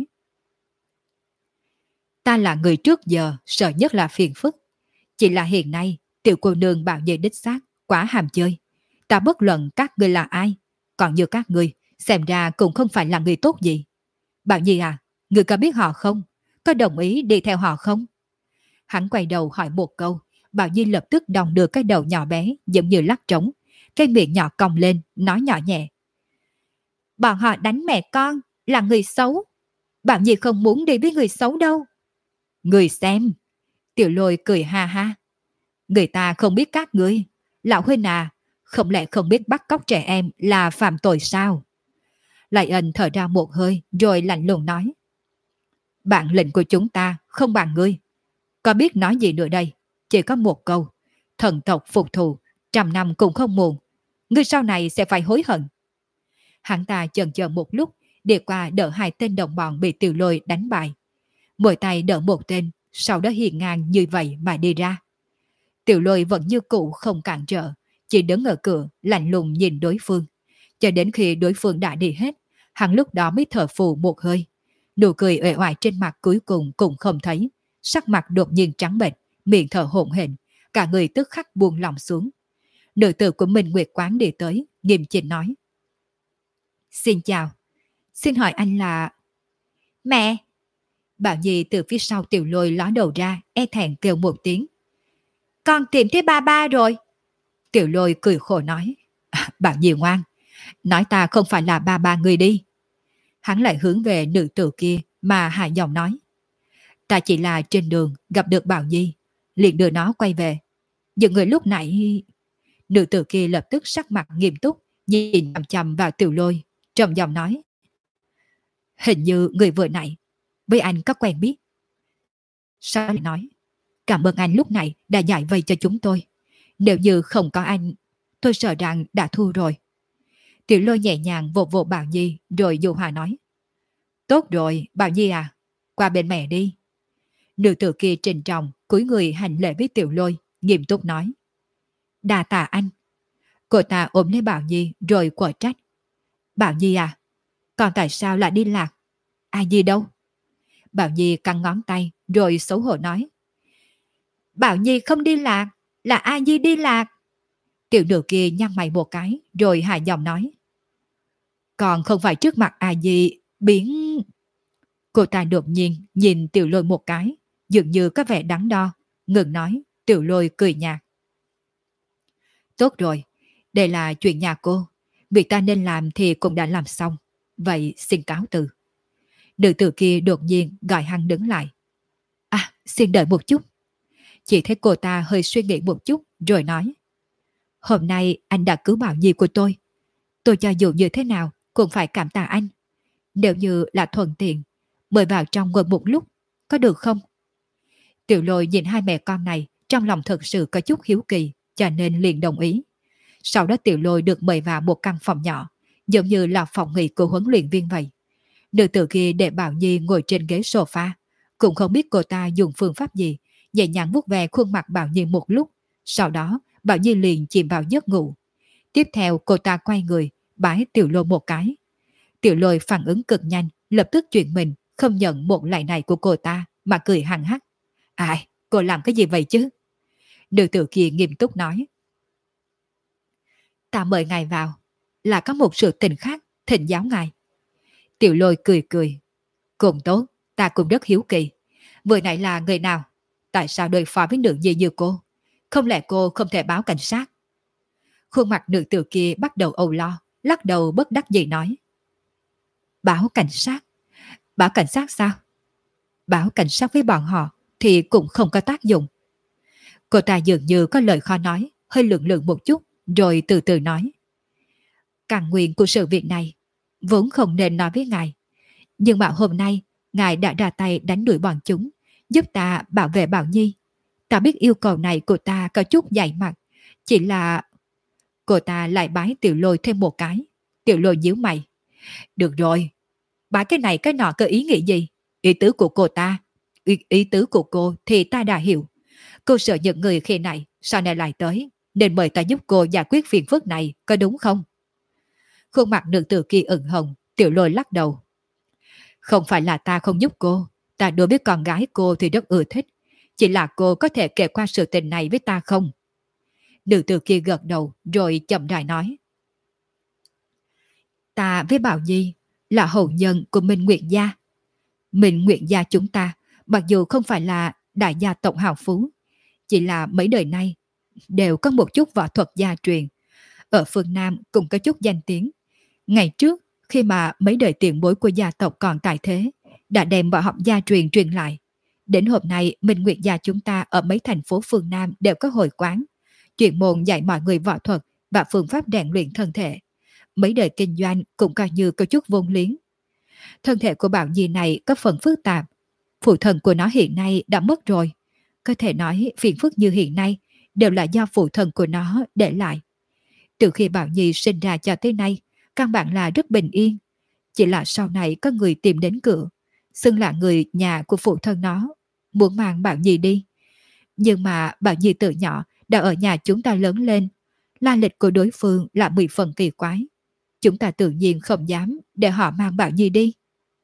Ta là người trước giờ sợ nhất là phiền phức. Chỉ là hiện nay tiểu cô nương Bảo Nhi đích xác quá hàm chơi. Ta bất luận các ngươi là ai, còn như các ngươi xem ra cũng không phải là người tốt gì. Bảo Nhi à, ngươi có biết họ không? Có đồng ý đi theo họ không? Hắn quay đầu hỏi một câu, Bảo Nhi lập tức đong đưa cái đầu nhỏ bé giống như lắc trống, cái miệng nhỏ cong lên, nói nhỏ nhẹ. Bọn họ đánh mẹ con, là người xấu. Bảo Nhi không muốn đi với người xấu đâu. Người xem. Tiểu Lôi cười ha ha. Người ta không biết các ngươi. Lão huynh à, không lẽ không biết bắt cóc trẻ em là phạm tội sao? Lại ân thở ra một hơi rồi lạnh lùng nói. Bản lĩnh của chúng ta không bằng ngươi. Có biết nói gì nữa đây? Chỉ có một câu. thần tộc phục thù, 100 năm cũng không muộn. Ngươi sau này sẽ phải hối hận. Hắn ta chần chờ một lúc, đi qua đỡ hai tên đồng bọn bị Tiểu Lôi đánh bại. Mỗi tay đỡ một tên, sau đó hiền ngang như vậy mà đi ra. Tiểu Lôi vẫn như cũ không cản trở, chỉ đứng ở cửa lạnh lùng nhìn đối phương. Cho đến khi đối phương đã đi hết, hắn lúc đó mới thở phù một hơi. Nụ cười uể oải trên mặt cuối cùng cũng không thấy, sắc mặt đột nhiên trắng bệch, miệng thở hổn hển, cả người tức khắc buông lòng xuống. Nữ tử của Minh Nguyệt Quán đi tới, nghiêm chỉnh nói: Xin chào, xin hỏi anh là... Mẹ! Bảo Nhi từ phía sau Tiểu Lôi ló đầu ra, e thẹn kêu một tiếng. Con tìm thấy ba ba rồi. Tiểu Lôi cười khổ nói: Bảo Nhi ngoan, nói ta không phải là ba ba người đi. Hắn lại hướng về nữ tử kia mà hạ giọng nói: Ta chỉ là trên đường gặp được Bảo Nhi, liền đưa nó quay về. Những người lúc nãy... Nữ tử kia lập tức sắc mặt nghiêm túc, nhìn chằm chằm vào Tiểu Lôi, trầm giọng nói: Hình như người vừa nãy với anh có quen biết. Sao lại nói: Cảm ơn anh lúc này đã giải vây cho chúng tôi. Nếu như không có anh, tôi sợ rằng đã thua rồi. Tiểu Lôi nhẹ nhàng vỗ vỗ Bảo Nhi rồi dụ hòa nói: Tốt rồi, Bảo Nhi à, qua bên mẹ đi. Nữ tử kia trịnh trọng cúi người hành lễ với Tiểu Lôi, nghiêm túc nói: Đa tạ anh. Cô ta ôm lấy Bảo Nhi rồi quở trách: Bảo Nhi à, còn tại sao lại đi lạc? A Nhi đâu? Bảo Nhi căng ngón tay rồi xấu hổ nói: Bảo Nhi không đi lạc, là A Nhi đi lạc. Tiểu nữ kia nhăn mày một cái rồi hạ giọng nói: Còn không phải trước mặt A Nhi biến... Cô ta đột nhiên nhìn Tiểu Lôi một cái, dường như có vẻ đắn đo, ngừng nói. Tiểu Lôi cười nhạt: Tốt rồi, đây là chuyện nhà cô, việc ta nên làm thì cũng đã làm xong, vậy xin cáo từ. Nữ tử kia đột nhiên gọi hắn đứng lại: À, xin đợi một chút. Chỉ thấy cô ta hơi suy nghĩ một chút rồi nói: Hôm nay anh đã cứu Bảo Nhi của tôi cho dù như thế nào cũng phải cảm tạ anh. Nếu như là thuận tiện, mời vào trong ngồi một lúc, có được không? Tiểu Lôi nhìn hai mẹ con này, trong lòng thật sự có chút hiếu kỳ, cho nên liền đồng ý. Sau đó Tiểu Lôi được mời vào một căn phòng nhỏ, giống như là phòng nghỉ của huấn luyện viên vậy. Nữ tử kia để Bảo Nhi ngồi trên ghế sofa, cũng không biết cô ta dùng phương pháp gì, nhẹ nhàng vuốt ve khuôn mặt Bảo Nhi một lúc, sau đó Bảo Nhi liền chìm vào giấc ngủ. Tiếp theo cô ta quay người, bái Tiểu Lôi một cái. Tiểu Lôi phản ứng cực nhanh, lập tức chuyển mình, không nhận một lạy này của cô ta, mà cười hằng hắc. Ai, cô làm cái gì vậy chứ? Nữ tử kia nghiêm túc nói: Ta mời ngài vào, là có một sự tình khác, thỉnh giáo ngài. Tiểu Lôi cười cười: Cùng tốt, ta cũng rất hiếu kỳ. Vừa nãy là người nào? Tại sao đối phó với nữ nhi như cô? Không lẽ cô không thể báo cảnh sát? Khuôn mặt nữ tử kia bắt đầu âu lo, lắc đầu bất đắc dĩ nói: Báo cảnh sát? Báo cảnh sát sao? Báo cảnh sát với bọn họ thì cũng không có tác dụng. Cô ta dường như có lời khó nói, hơi lưỡng lự một chút, rồi từ từ nói: Căn nguyên của sự việc này vốn không nên nói với ngài, nhưng mà hôm nay ngài đã ra tay đánh đuổi bọn chúng, giúp ta bảo vệ Bảo Nhi. Ta biết yêu cầu này của ta có chút dày mặt, chỉ là... Cô ta lại bái Tiểu Lôi thêm một cái. Tiểu Lôi nhíu mày: Được rồi, bái cái này cái nọ có ý nghĩa gì? Ý tứ của cô ta, ý tứ của cô thì ta đã hiểu. Cô sợ những người khi này sau này lại tới, nên mời ta giúp cô giải quyết phiền phức này, có đúng không? Khuôn mặt nữ tử kia ửng hồng. Tiểu Lôi lắc đầu: Không phải là ta không giúp cô, ta đối với con gái cô thì rất ưa thích, chỉ là cô có thể kể qua sự tình này với ta không? Nữ tử kia gật đầu rồi chậm rãi nói: Ta với Bảo Nhi là hậu nhân của Minh Nguyệt gia. Minh Nguyệt gia chúng ta mặc dù không phải là đại gia tộc hào phú, chỉ là mấy đời nay đều có một chút võ thuật gia truyền, ở phương Nam cũng có chút danh tiếng. Ngày trước khi mà mấy đời tiền bối của gia tộc còn tại thế, đã đem võ học gia truyền truyền lại. Đến hôm nay Minh Nguyệt gia chúng ta ở mấy thành phố phương Nam đều có hội quán, chuyên môn dạy mọi người võ thuật và phương pháp rèn luyện thân thể. Mấy đời kinh doanh cũng coi như có chút vốn liếng. Thân thể của Bảo Nhi này có phần phức tạp, phụ thần của nó hiện nay đã mất rồi. Có thể nói phiền phức như hiện nay đều là do phụ thân của nó để lại. Từ khi Bảo Nhi sinh ra cho tới nay, căn bản là rất bình yên. Chỉ là sau này có người tìm đến cửa, xưng là người nhà của phụ thân nó, muốn mang Bảo Nhi đi. Nhưng mà Bảo Nhi từ nhỏ đã ở nhà chúng ta lớn lên, la lịch của đối phương là 10 phần kỳ quái. Chúng ta tự nhiên không dám để họ mang Bảo Nhi đi.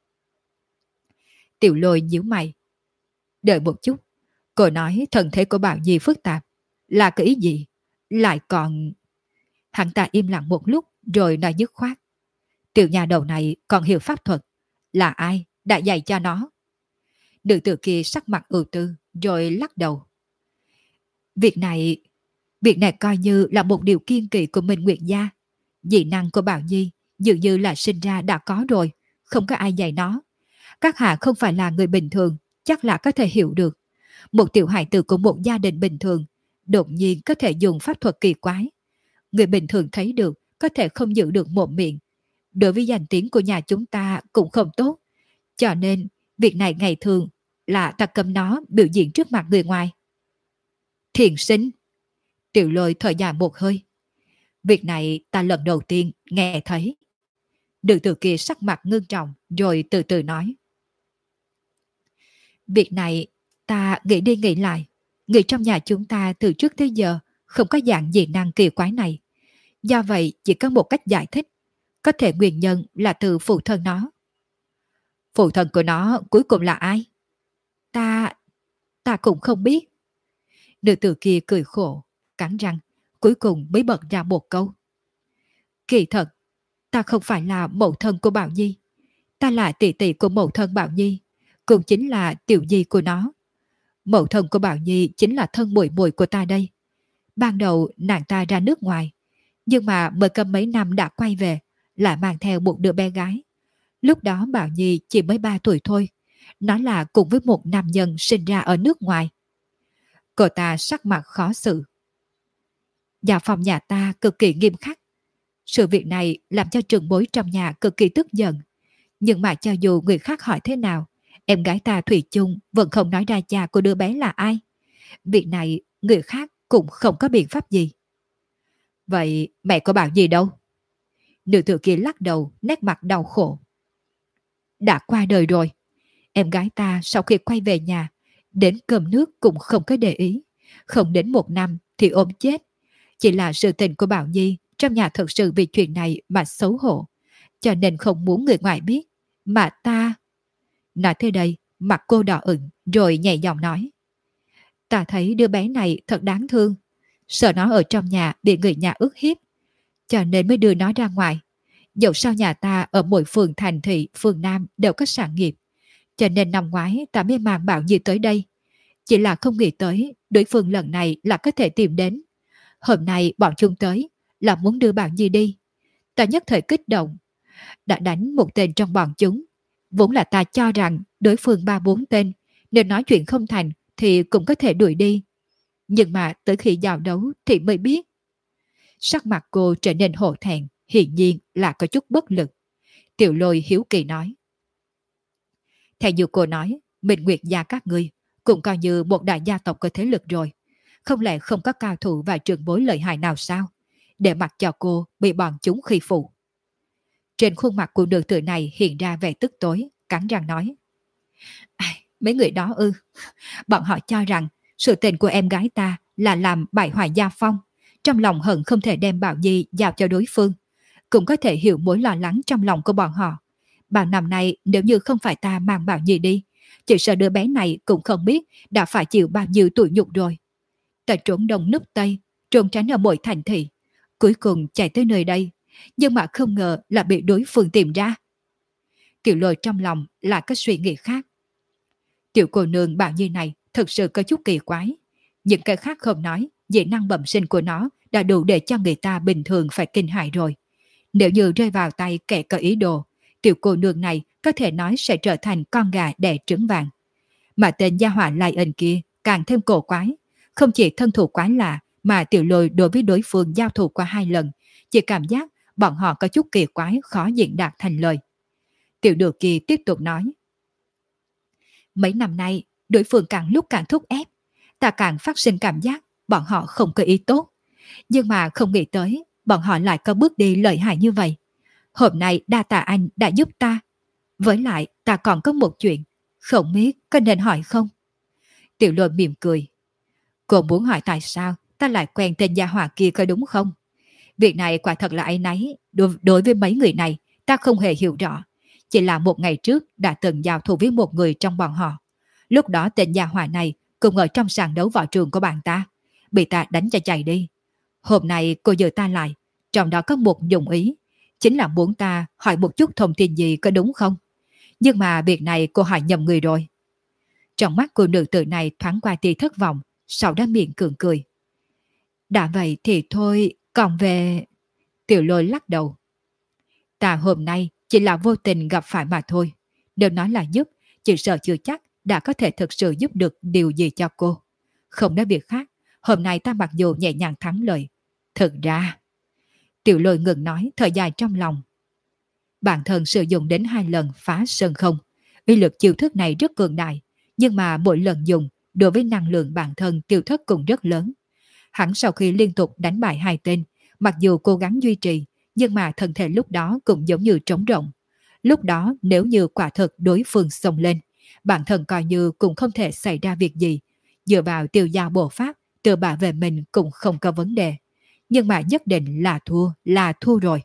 Tiểu Lôi nhíu mày. Đợi một chút, cô nói thân thế của Bảo Nhi phức tạp, là cái ý gì? Lại còn... Hắn ta im lặng một lúc rồi nói dứt khoát. Tiểu nhà đầu này còn hiểu pháp thuật. Là ai đã dạy cho nó? Nữ tử kia sắc mặt ưu tư rồi lắc đầu. Việc này coi như là một điều kiên kỵ của Minh Nguyệt gia. Dị năng của Bảo Nhi dường như là sinh ra đã có rồi, không có ai dạy nó. Các hạ không phải là người bình thường, chắc là có thể hiểu được. Một tiểu hài tử của một gia đình bình thường đột nhiên có thể dùng pháp thuật kỳ quái. Người bình thường thấy được có thể không giữ được mồm miệng. Đối với danh tiếng của nhà chúng ta cũng không tốt. Cho nên việc này ngày thường là ta cấm nó biểu diễn trước mặt người ngoài. Thiền sinh. Tiểu Lôi thở dài một hơi. Việc này ta lần đầu tiên nghe thấy. Nữ tử kia sắc mặt ngưng trọng rồi từ từ nói. Việc này ta nghĩ đi nghĩ lại. Người trong nhà chúng ta từ trước tới giờ không có dạng dị năng kỳ quái này. Do vậy chỉ có một cách giải thích. Có thể nguyên nhân là từ phụ thân nó. Phụ thân của nó cuối cùng là ai? Ta cũng không biết. Nữ tử kia cười khổ, cắn răng, cuối cùng mới bật ra một câu. Kỳ thật, ta không phải là mẫu thân của Bảo Nhi. Ta là tỷ tỷ của mẫu thân Bảo Nhi, cũng chính là tiểu nhi của nó. Mẫu thân của Bảo Nhi chính là thân muội muội của ta đây. Ban đầu nàng ta ra nước ngoài, nhưng mà mới có mấy năm đã quay về, lại mang theo một đứa bé gái. Lúc đó Bảo Nhi chỉ mới 3 tuổi thôi. Nó là cùng với một nam nhân sinh ra ở nước ngoài. Cô ta sắc mặt khó xử. Gia phòng nhà ta cực kỳ nghiêm khắc. Sự việc này làm cho trưởng bối trong nhà cực kỳ tức giận. Nhưng mà cho dù người khác hỏi thế nào, em gái ta thủy chung vẫn không nói ra cha của đứa bé là ai. Việc này người khác cũng không có biện pháp gì. Vậy mẹ có bảo gì đâu? Nữ tử kia lắc đầu, nét mặt đau khổ. Đã qua đời rồi. Em gái ta sau khi quay về nhà, đến cơm nước cũng không có để ý. Không đến 1 năm thì ôm chết. Chỉ là sự tình của Bảo Nhi trong nhà thật sự vì chuyện này mà xấu hổ. Cho nên không muốn người ngoài biết. Mà ta... Nói tới đây, mặt cô đỏ ửng rồi nhẹ giọng nói. Ta thấy đứa bé này thật đáng thương. Sợ nó ở trong nhà bị người nhà ức hiếp. Cho nên mới đưa nó ra ngoài. Dẫu sao nhà ta ở mỗi phường thành thị, phường Nam đều có sản nghiệp. Cho nên năm ngoái ta mới mang Bảo Nhi tới đây. Chỉ là không nghĩ tới đối phương lần này là có thể tìm đến. Hôm nay bọn chúng tới là muốn đưa Bảo Nhi đi. Ta nhất thời kích động. Đã đánh một tên trong bọn chúng. Vốn là ta cho rằng đối phương 3-4 tên. Nếu nói chuyện không thành thì cũng có thể đuổi đi. Nhưng mà tới khi giao đấu thì mới biết. Sắc mặt cô trở nên hổ thẹn. Hiển nhiên là có chút bất lực. Tiểu Lôi hiếu kỳ nói. Theo như cô nói, Minh Nguyệt gia các ngươi cũng coi như một đại gia tộc có thế lực rồi. Không lẽ không có cao thủ và trưởng bối lợi hại nào sao? Để mặc cho cô bị bọn chúng khi phụ. Trên khuôn mặt của nữ tử này hiện ra vẻ tức tối, cắn răng nói. Mấy người đó ư? Bọn họ cho rằng sự tình của em gái ta là làm bại hoại gia phong. Trong lòng hận không thể đem Bảo Nhi giao cho đối phương. Cũng có thể hiểu mối lo lắng trong lòng của bọn họ. Bao năm nay nếu như không phải ta mang Bảo Nhi đi, chỉ sợ đứa bé này cũng không biết đã phải chịu bao nhiêu tủi nhục rồi. Ta trốn đông núp tây, trốn tránh ở mỗi thành thị, cuối cùng chạy tới nơi đây, nhưng mà không ngờ là bị đối phương tìm ra. Tiểu Lôi trong lòng là có suy nghĩ khác. Tiểu cô nương Bảo Nhi này thật sự có chút kỳ quái. Những cái khác không nói, dị năng bẩm sinh của nó đã đủ để cho người ta bình thường phải kinh hãi rồi. Nếu như rơi vào tay kẻ có ý đồ, tiểu cô nương này có thể nói sẽ trở thành con gà đẻ trứng vàng. Mà tên gia hỏa Lai Ân kia càng thêm cổ quái. Không chỉ thân thủ quái lạ mà Tiểu Lôi đối với đối phương giao thủ qua 2 lần, chỉ cảm giác bọn họ có chút kỳ quái khó diễn đạt thành lời. Tiểu Đường Kỳ tiếp tục nói. Mấy năm nay, đối phương càng lúc càng thúc ép. Ta càng phát sinh cảm giác bọn họ không có ý tốt. Nhưng mà không nghĩ tới, bọn họ lại có bước đi lợi hại như vậy. Hôm nay đa tạ anh đã giúp ta. Với lại ta còn có một chuyện, không biết có nên hỏi không? Tiểu Lôi mỉm cười. Cô muốn hỏi tại sao ta lại quen tên gia hỏa kia có đúng không? Việc này quả thật là áy náy. Đối với mấy người này, ta không hề hiểu rõ. Chỉ là một ngày trước đã từng giao thủ với một người trong bọn họ. Lúc đó tên gia hỏa này cùng ở trong sàn đấu võ trường của bạn ta, bị ta đánh cho chạy đi. Hôm nay cô giữ ta lại, trong đó có một dụng ý, chính là muốn ta hỏi một chút thông tin gì có đúng không? Nhưng mà việc này cô hỏi nhầm người rồi. Trong mắt của nữ tử này thoáng qua tia thất vọng, sau đó miệng cường cười. Đã vậy thì thôi, còn về... Tiểu Lôi lắc đầu. Ta hôm nay chỉ là vô tình gặp phải mà thôi. Nếu nói là giúp, chỉ sợ chưa chắc đã có thể thực sự giúp được điều gì cho cô. Không nói việc khác, hôm nay ta mặc dù nhẹ nhàng thắng lợi. Thực ra... Tiểu Lôi ngừng nói, thở dài trong lòng. Bản thân sử dụng đến 2 lần phá sơn không. Uy lực chiêu thức này rất cường đại, nhưng mà mỗi lần dùng, đối với năng lượng bản thân tiêu thất cũng rất lớn. Hẳn sau khi liên tục đánh bại 2 tên, mặc dù cố gắng duy trì, nhưng mà thân thể lúc đó cũng giống như trống rỗng. Lúc đó nếu như quả thực đối phương xông lên, bản thân coi như cũng không thể xảy ra việc gì. Dựa vào tiêu giao bộ pháp, tự bảo vệ mình cũng không có vấn đề. Nhưng mà nhất định là thua rồi.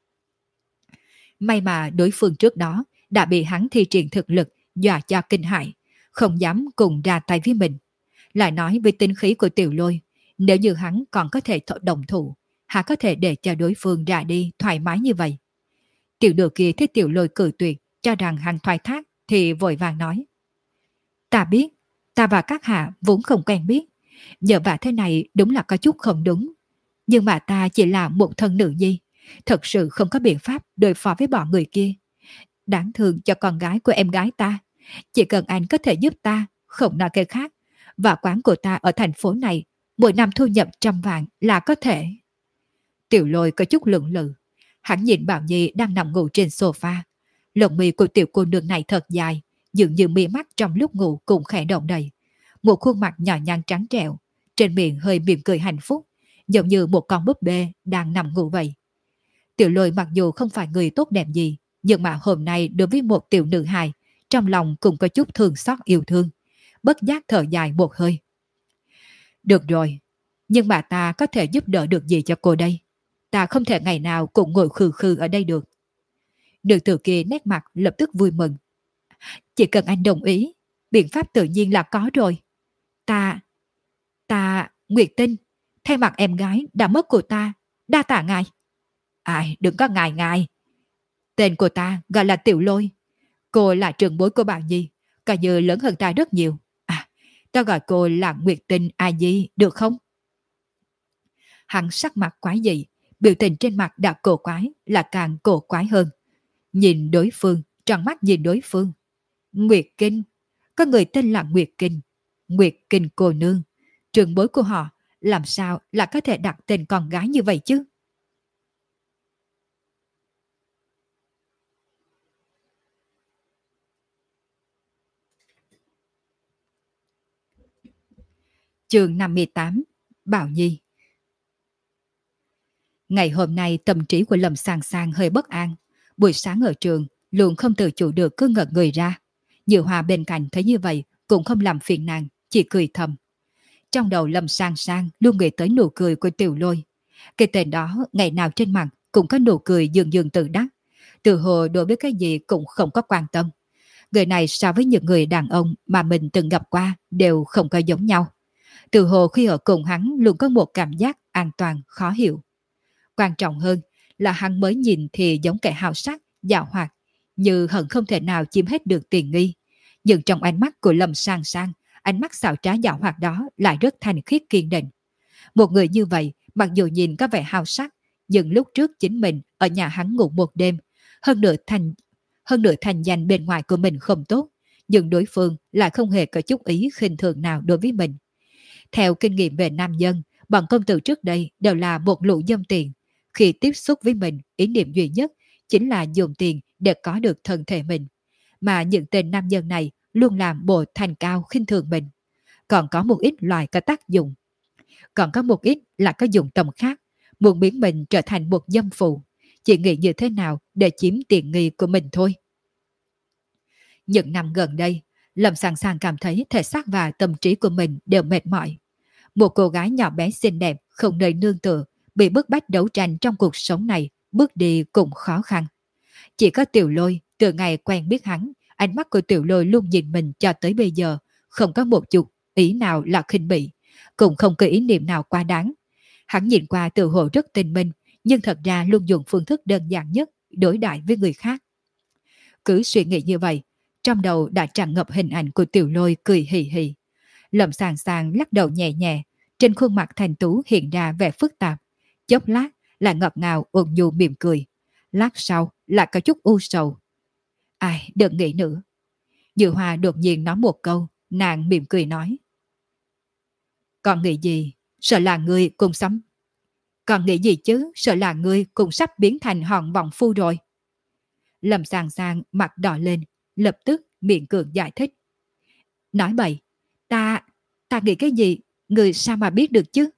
May mà đối phương trước đó đã bị hắn thi triển thực lực dọa cho kinh hãi, không dám cùng ra tay với mình. Lại nói với tính khí của Tiểu Lôi, nếu như hắn còn có thể đồng thủ, hắn có thể để cho đối phương ra đi thoải mái như vậy. Tiểu Đồ kia thấy Tiểu Lôi cự tuyệt, cho rằng hắn thoái thác thì vội vàng nói. Ta biết, ta và các hạ vốn không quen biết, nhờ vả thế này đúng là có chút không đúng. Nhưng mà ta chỉ là một thân nữ nhi, thật sự không có biện pháp đối phó với bọn người kia. Đáng thương cho con gái của em gái ta. Chỉ cần anh có thể giúp ta, không nói cái khác. Và quán của ta ở thành phố này, mỗi năm thu nhập 100 vạn là có thể. Tiểu Lôi có chút lưỡng lự. Hắn nhìn Bảo Nhi đang nằm ngủ trên sofa. Lồng mi của tiểu cô nương này thật dài, dường như mi mắt trong lúc ngủ cũng khẽ động đầy. Một khuôn mặt nhỏ nhắn trắng trẻo, trên miệng hơi mỉm cười hạnh phúc, giống như một con búp bê đang nằm ngủ vậy. Tiểu Lôi mặc dù không phải người tốt đẹp gì, nhưng mà hôm nay đối với một tiểu nữ hài, trong lòng cũng có chút thương xót yêu thương. Bất giác thở dài một hơi. Được rồi, nhưng mà ta có thể giúp đỡ được gì cho cô đây? Ta không thể ngày nào cũng ngồi khư khư ở đây được. Nữ tử kia nét mặt lập tức vui mừng. Chỉ cần anh đồng ý, biện pháp tự nhiên là có rồi. Ta, Nguyệt Tinh, thay mặt em gái đã mất của ta, đa tạ ngài. Ai, đừng có ngài. Tên của ta gọi là Tiểu Lôi. Cô là trưởng bối của Bảo Nhi, coi như lớn hơn ta rất nhiều. À, ta gọi cô là Nguyệt Tinh A Di, được không? Hắn sắc mặt quái dị, biểu tình trên mặt đã cổ quái là càng cổ quái hơn. Nhìn đối phương, tròn mắt nhìn đối phương. Nguyệt Kinh, có người tên là Nguyệt Kinh. Nguyệt Kinh cô nương, trưởng bối của họ, làm sao là có thể đặt tên con gái như vậy chứ? Chương 58, Bảo Nhi. Ngày hôm nay tâm trí của Lâm Sang Sang hơi bất an. Buổi sáng ở trường, luôn không tự chủ được cứ ngẩn người ra. Như Hòa bên cạnh thấy như vậy cũng không làm phiền nàng, chỉ cười thầm. Trong đầu Lâm Sang Sang luôn nghĩ tới nụ cười của Tiểu Lôi. Cái tên đó ngày nào trên mặt cũng có nụ cười dường dường tự đắc. Từ hồ đối với cái gì cũng không có quan tâm. Người này so với những người đàn ông mà mình từng gặp qua đều không có giống nhau. Từ hồ khi ở cùng hắn luôn có một cảm giác an toàn, khó hiểu. Quan trọng hơn là hắn mới nhìn thì giống kẻ hào sắc, dạo hoạt, như hận không thể nào chiếm hết được tiền nghi. Nhưng trong ánh mắt của Lâm Sang Sang, ánh mắt xảo trá dạo hoạt đó lại rất thanh khiết kiên định. Một người như vậy, mặc dù nhìn có vẻ hào sắc, nhưng lúc trước chính mình ở nhà hắn ngủ một đêm, hơn nữa thành danh bên ngoài của mình không tốt, nhưng đối phương lại không hề có chút ý khinh thường nào đối với mình. Theo kinh nghiệm về nam nhân, bọn công tử trước đây đều là một lũ dâm tiền. Khi tiếp xúc với mình, ý niệm duy nhất chính là dùng tiền để có được thân thể mình. Mà những tên nam nhân này luôn làm bộ thành cao khinh thường mình. Còn có một ít loài có tác dụng. còn có một ít là có dụng tâm khác, muốn biến mình trở thành một dâm phụ, chỉ nghĩ như thế nào để chiếm tiện nghi của mình thôi. Những năm gần đây, Lâm Sàng Sàng cảm thấy thể xác và tâm trí của mình đều mệt mỏi. Một cô gái nhỏ bé xinh đẹp, không nơi nương tựa, bị bức bách đấu tranh trong cuộc sống này, bước đi cũng khó khăn. Chỉ có Tiểu Lôi, từ ngày quen biết hắn, ánh mắt của Tiểu Lôi luôn nhìn mình cho tới bây giờ, không có một chút ý nào là khinh bỉ, cũng không có ý niệm nào quá đáng. Hắn nhìn qua tự hồ rất tinh minh, nhưng thật ra luôn dùng phương thức đơn giản nhất đối đãi với người khác. Cứ suy nghĩ như vậy, trong đầu đã tràn ngập hình ảnh của Tiểu Lôi cười hì hì. Lâm Sàng Sàng lắc đầu nhẹ nhẹ, trên khuôn mặt thành tú hiện ra vẻ phức tạp. Chốc lát lại ngọt ngào ôn nhu mỉm cười. Lát sau lại có chút u sầu. Ai, đừng nghĩ nữa. Như Hoa đột nhiên nói một câu, nàng mỉm cười nói. Còn nghĩ gì? Sợ là ngươi cùng sắm. Còn nghĩ gì chứ? Sợ là ngươi cùng sắp biến thành hòn vọng phu rồi. Lâm Sàng Sàng mặt đỏ lên, lập tức miệng cường giải thích. Nói bậy, ta nghĩ cái gì, người sao mà biết được chứ?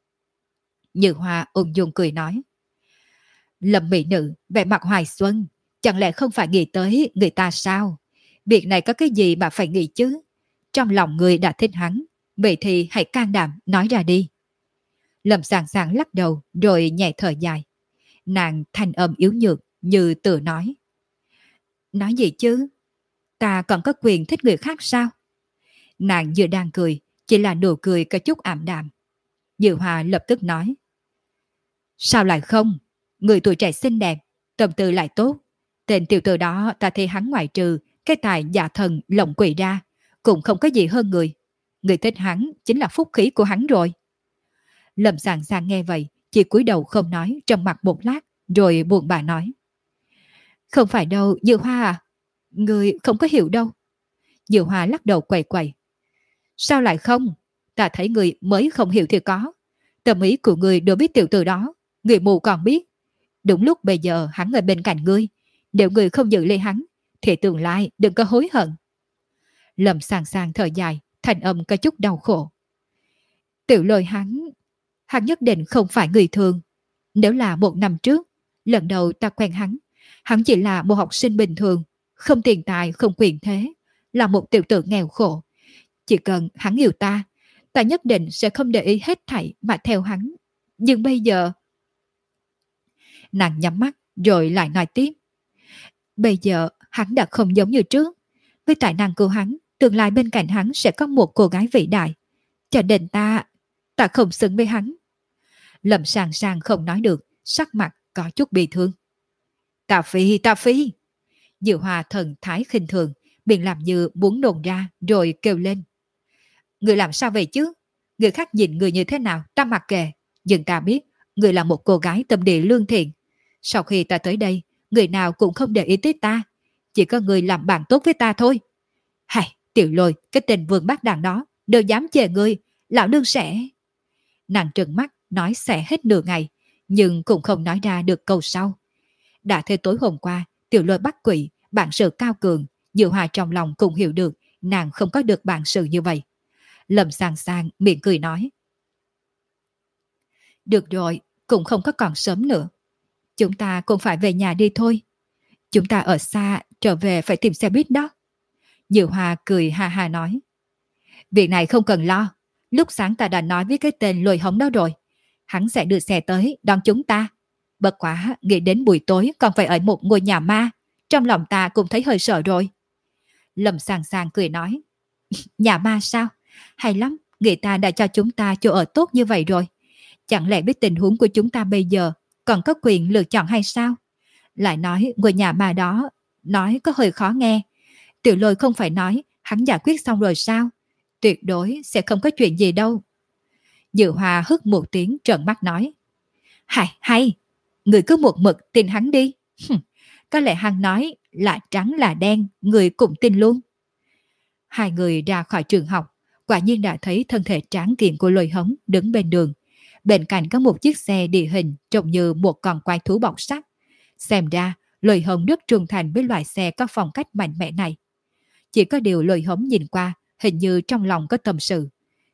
Như Hoa ung dung cười nói. Lâm mỹ nữ, vẻ mặt hoài xuân, chẳng lẽ không phải nghĩ tới người ta sao? Việc này có cái gì mà phải nghĩ chứ? Trong lòng người đã thích hắn, vậy thì hãy can đảm nói ra đi. Lâm Sàng Sàng lắc đầu rồi nhẹ thở dài. Nàng thanh âm yếu nhược như tự nói. Nói gì chứ? Ta còn có quyền thích người khác sao? Nàng vừa đang cười, chỉ là nụ cười có chút ảm đạm. Dự Hòa lập tức nói. Sao lại không? Người tuổi trẻ xinh đẹp, tâm tư lại tốt. Tên tiểu tử đó ta thấy hắn ngoại trừ cái tài giả thần lộng quỷ ra, cũng không có gì hơn người. Người thích hắn chính là phúc khí của hắn rồi. Lâm Sàng Sàng nghe vậy, chỉ cúi đầu không nói, trầm mặt một lát, rồi buồn bã nói. Không phải đâu, Dự Hoa à? Người không có hiểu đâu. Dự Hoa lắc đầu quẩy quẩy. Sao lại không? Ta thấy người mới không hiểu thì có. Tâm ý của người đối biết tiểu tử đó, người mù còn biết. Đúng lúc bây giờ hắn ở bên cạnh ngươi, nếu người không giữ lấy hắn, thì tương lai đừng có hối hận. Lâm Sàng Sàng thở dài, thành âm có chút đau khổ. Tiểu Lôi hắn nhất định không phải người thường. Nếu là một năm trước, lần đầu ta quen hắn chỉ là một học sinh bình thường, không tiền tài, không quyền thế, là một tiểu tử nghèo khổ. Chỉ cần hắn yêu ta, ta nhất định sẽ không để ý hết thảy mà theo hắn. Nhưng bây giờ... Nàng nhắm mắt rồi lại nói tiếp. Bây giờ hắn đã không giống như trước. Với tài năng của hắn, tương lai bên cạnh hắn sẽ có một cô gái vĩ đại. Cho nên ta không xứng với hắn. Lâm Sàng Sàng không nói được, sắc mặt có chút bị thương. Ta phi. Dự Hòa thần thái khinh thường, miệng làm như muốn nôn ra rồi kêu lên. Người làm sao vậy chứ? Người khác nhìn người như thế nào ta mặc kệ. Nhưng ta biết người là một cô gái tâm địa lương thiện. Sau khi ta tới đây, người nào cũng không để ý tới ta. Chỉ có người làm bạn tốt với ta thôi. Hài, Tiểu Lôi, cái tên vương bác đàn đó, đều dám chê ngươi, lão nương sẽ... Nàng trừng mắt, nói sẽ hết nửa ngày, nhưng cũng không nói ra được câu sau. Đã thế tối hôm qua, Tiểu Lôi bắt quỷ, bản sự cao cường, Dự Hòa trong lòng cũng hiểu được nàng không có được bản sự như vậy. Lâm Sàng Sàng miệng cười nói. Được rồi, cũng không có còn sớm nữa. Chúng ta cũng phải về nhà đi thôi. Chúng ta ở xa, trở về phải tìm xe buýt đó. Dự Hòa cười ha ha nói. Việc này không cần lo. Lúc sáng ta đã nói với cái tên Lôi Hống đó rồi. Hắn sẽ đưa xe tới đón chúng ta. Bất quá nghĩ đến buổi tối còn phải ở một ngôi nhà ma. Trong lòng ta cũng thấy hơi sợ rồi. Lâm Sàng Sàng cười nói. Nhà ma sao? Hay lắm, người ta đã cho chúng ta chỗ ở tốt như vậy rồi. Chẳng lẽ biết tình huống của chúng ta bây giờ còn có quyền lựa chọn hay sao? Lại nói ngôi nhà ma đó, nói có hơi khó nghe. Tiểu Lôi không phải nói hắn giải quyết xong rồi sao? Tuyệt đối sẽ không có chuyện gì đâu. Dự Hòa hức một tiếng trợn mắt nói. Hay, người cứ một mực tin hắn đi. Có lẽ hắn nói là trắng là đen, người cũng tin luôn. Hai người ra khỏi trường học, quả nhiên đã thấy thân thể tráng kiện của Lôi Hống đứng bên đường. Bên cạnh có một chiếc xe địa hình trông như một con quái thú bọc sắt. Xem ra, Lôi Hống rất trung thành với loại xe có phong cách mạnh mẽ này. Chỉ có điều Lôi Hống nhìn qua, hình như trong lòng có tâm sự.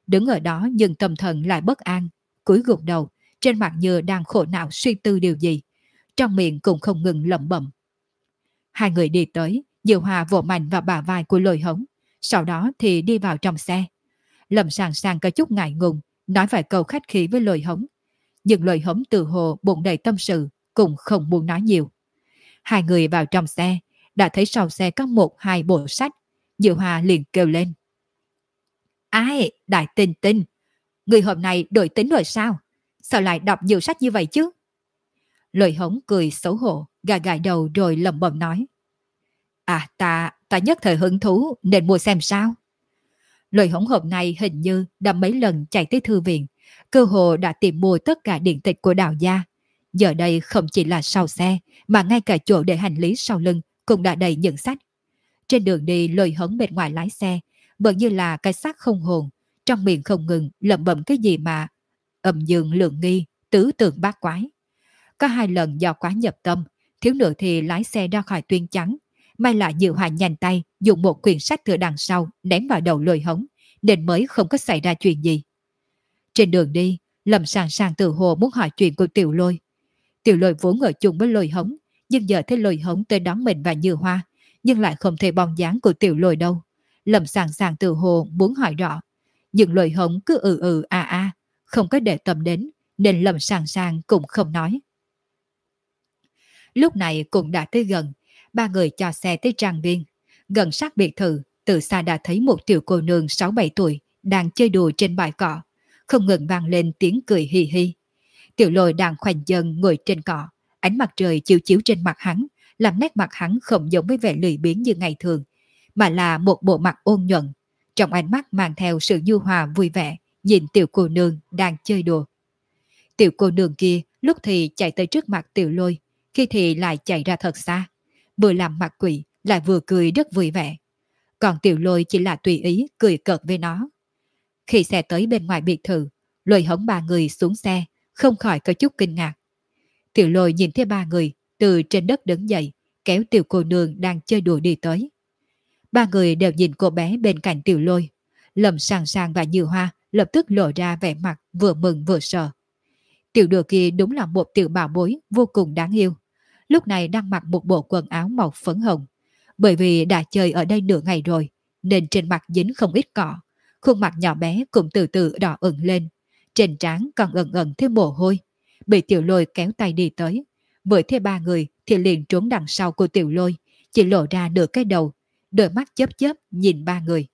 Đứng ở đó nhưng tâm thần lại bất an, cúi gục đầu, trên mặt như đang khổ não suy tư điều gì, trong miệng cũng không ngừng lẩm bẩm. Hai người đi tới, Diệu Hòa vỗ mạnh vào bả vai của Lôi Hống, sau đó thì đi vào trong xe. Lâm Sàng Sàng có chút ngại ngùng, nói vài câu khách khí với Lôi Hống, nhưng Lôi Hống từ hồ bụng đầy tâm sự, cũng không muốn nói nhiều. Hai người vào trong xe, đã thấy sau xe có một hai bộ sách. Diệu Hòa liền kêu lên. Ai, Đại Tinh Tinh, người hôm nay đổi tính rồi sao? Sao lại đọc nhiều sách như vậy chứ? Lôi Hống cười xấu hổ, gà gãi đầu rồi lẩm bẩm nói. À ta nhất thời hứng thú nên mua xem sao. Lôi Hống hôm nay hình như đã mấy lần chạy tới thư viện, cơ hồ đã tìm mua tất cả điện tịch của Đào gia. Giờ đây không chỉ là sau xe, mà ngay cả chỗ để hành lý sau lưng cũng đã đầy những sách. Trên đường đi Lôi Hống bên ngoài lái xe, vẫn như là cái xác không hồn, trong miệng không ngừng lẩm bẩm cái gì mà âm dương lượng nghi, tứ tượng bát quái. Có hai lần do quá nhập tâm, thiếu nữa thì lái xe ra khỏi Tuyên Trắng. May là Diệu Hòa nhanh tay dùng một quyển sách từ đằng sau ném vào đầu Lôi Hống, nên mới không có xảy ra chuyện gì. Trên đường đi, Lâm Sàng Sàng tự hồ muốn hỏi chuyện của Tiểu Lôi. Tiểu Lôi vốn ở chung với Lôi Hống, nhưng giờ thấy Lôi Hống tới đón mình và Như Hoa, nhưng lại không thấy bóng dáng của Tiểu Lôi đâu. Lâm Sàng Sàng tự hồ muốn hỏi rõ, nhưng Lôi Hống cứ không có để tâm đến, nên Lâm Sàng Sàng cũng không nói. Lúc này cũng đã tới gần, ba người cho xe tới trang viên. Gần sát biệt thự, từ xa đã thấy một tiểu cô nương 6-7 tuổi đang chơi đùa trên bãi cỏ, không ngừng vang lên tiếng cười hì hì. Tiểu Lôi đang khoanh chân ngồi trên cỏ, ánh mặt trời chiếu chiếu trên mặt hắn, làm nét mặt hắn không giống với vẻ lười biếng như ngày thường, mà là một bộ mặt ôn nhuận, trong ánh mắt mang theo sự nhu hòa vui vẻ, nhìn tiểu cô nương đang chơi đùa. Tiểu cô nương kia lúc thì chạy tới trước mặt Tiểu Lôi, khi thì lại chạy ra thật xa, vừa làm mặt quỷ lại vừa cười rất vui vẻ. Còn Tiểu Lôi chỉ là tùy ý cười cợt với nó. Khi xe tới bên ngoài biệt thự, Lôi Hống ba người xuống xe, không khỏi có chút kinh ngạc. Tiểu Lôi nhìn thấy ba người từ trên đất đứng dậy, kéo tiểu cô nương đang chơi đùa đi tới. Ba người đều nhìn cô bé bên cạnh Tiểu Lôi. Lâm Sàng Sàng và Như Hoa lập tức lộ ra vẻ mặt vừa mừng vừa sợ. Tiểu đùa kia đúng là một tiểu bảo bối vô cùng đáng yêu. Lúc này đang mặc một bộ quần áo màu phấn hồng. Bởi vì đã chơi ở đây nửa ngày rồi, nên trên mặt dính không ít cỏ. Khuôn mặt nhỏ bé cũng từ từ đỏ ửng lên. Trên trán còn ẩn ẩn thêm mồ hôi. Bị Tiểu Lôi kéo tay đi tới. Với thêm ba người thì liền trốn đằng sau của Tiểu Lôi, chỉ lộ ra nửa cái đầu, đôi mắt chớp chớp nhìn ba người.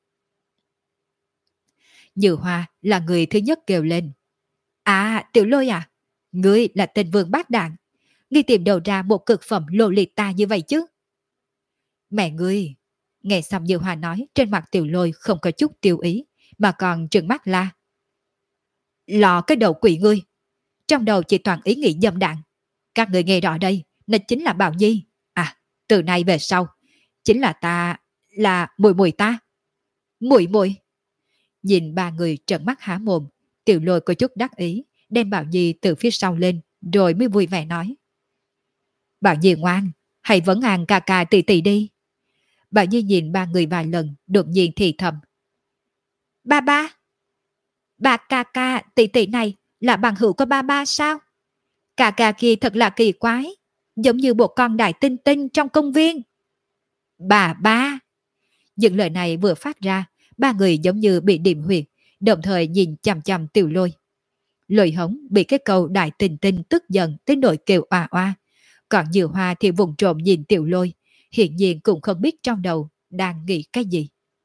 Như Hoa là người thứ nhất kêu lên. À, Tiểu Lôi à, ngươi là tên vương bát đạn, ngươi tìm đầu ra một cực phẩm lô lì ta như vậy chứ? Mẹ ngươi! Nghe xong Như Hoa nói, trên mặt Tiểu Lôi không có chút tiêu ý, mà còn trừng mắt la. Lò cái đầu quỷ ngươi! Trong đầu chỉ toàn ý nghĩ dâm đạn. Các người nghe rõ đây, nó chính là Bảo Nhi. À, từ nay về sau, chính là ta, là mùi mùi ta. Mùi mùi! Nhìn ba người trợn mắt há mồm, Tiểu Lôi có chút đắc ý, đem Bảo Nhi từ phía sau lên, rồi mới vui vẻ nói. Bảo Nhi ngoan, hãy vấn an ca ca tỷ tỷ đi. Bảo Nhi nhìn ba người vài lần, đột nhiên thì thầm. Ba ba! Bà ca ca tỷ tỷ này là bằng hữu của ba ba sao? Ca ca kia thật là kỳ quái, giống như một con đại tinh tinh trong công viên. Bà ba! Những lời này vừa phát ra, ba người giống như bị điểm huyệt, đồng thời nhìn chằm chằm Tiểu Lôi. Lôi Hống bị cái câu đại tinh tinh tức giận tới nỗi kêu oa oa. Còn Như Hoa thì vùng trộm nhìn Tiểu Lôi, hiện nhiên cũng không biết trong đầu đang nghĩ cái gì.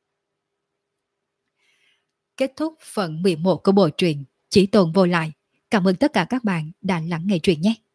Kết thúc phần 11 của bộ truyện Chỉ Tồn Vô Lại. Cảm ơn tất cả các bạn đã lắng nghe truyện nhé.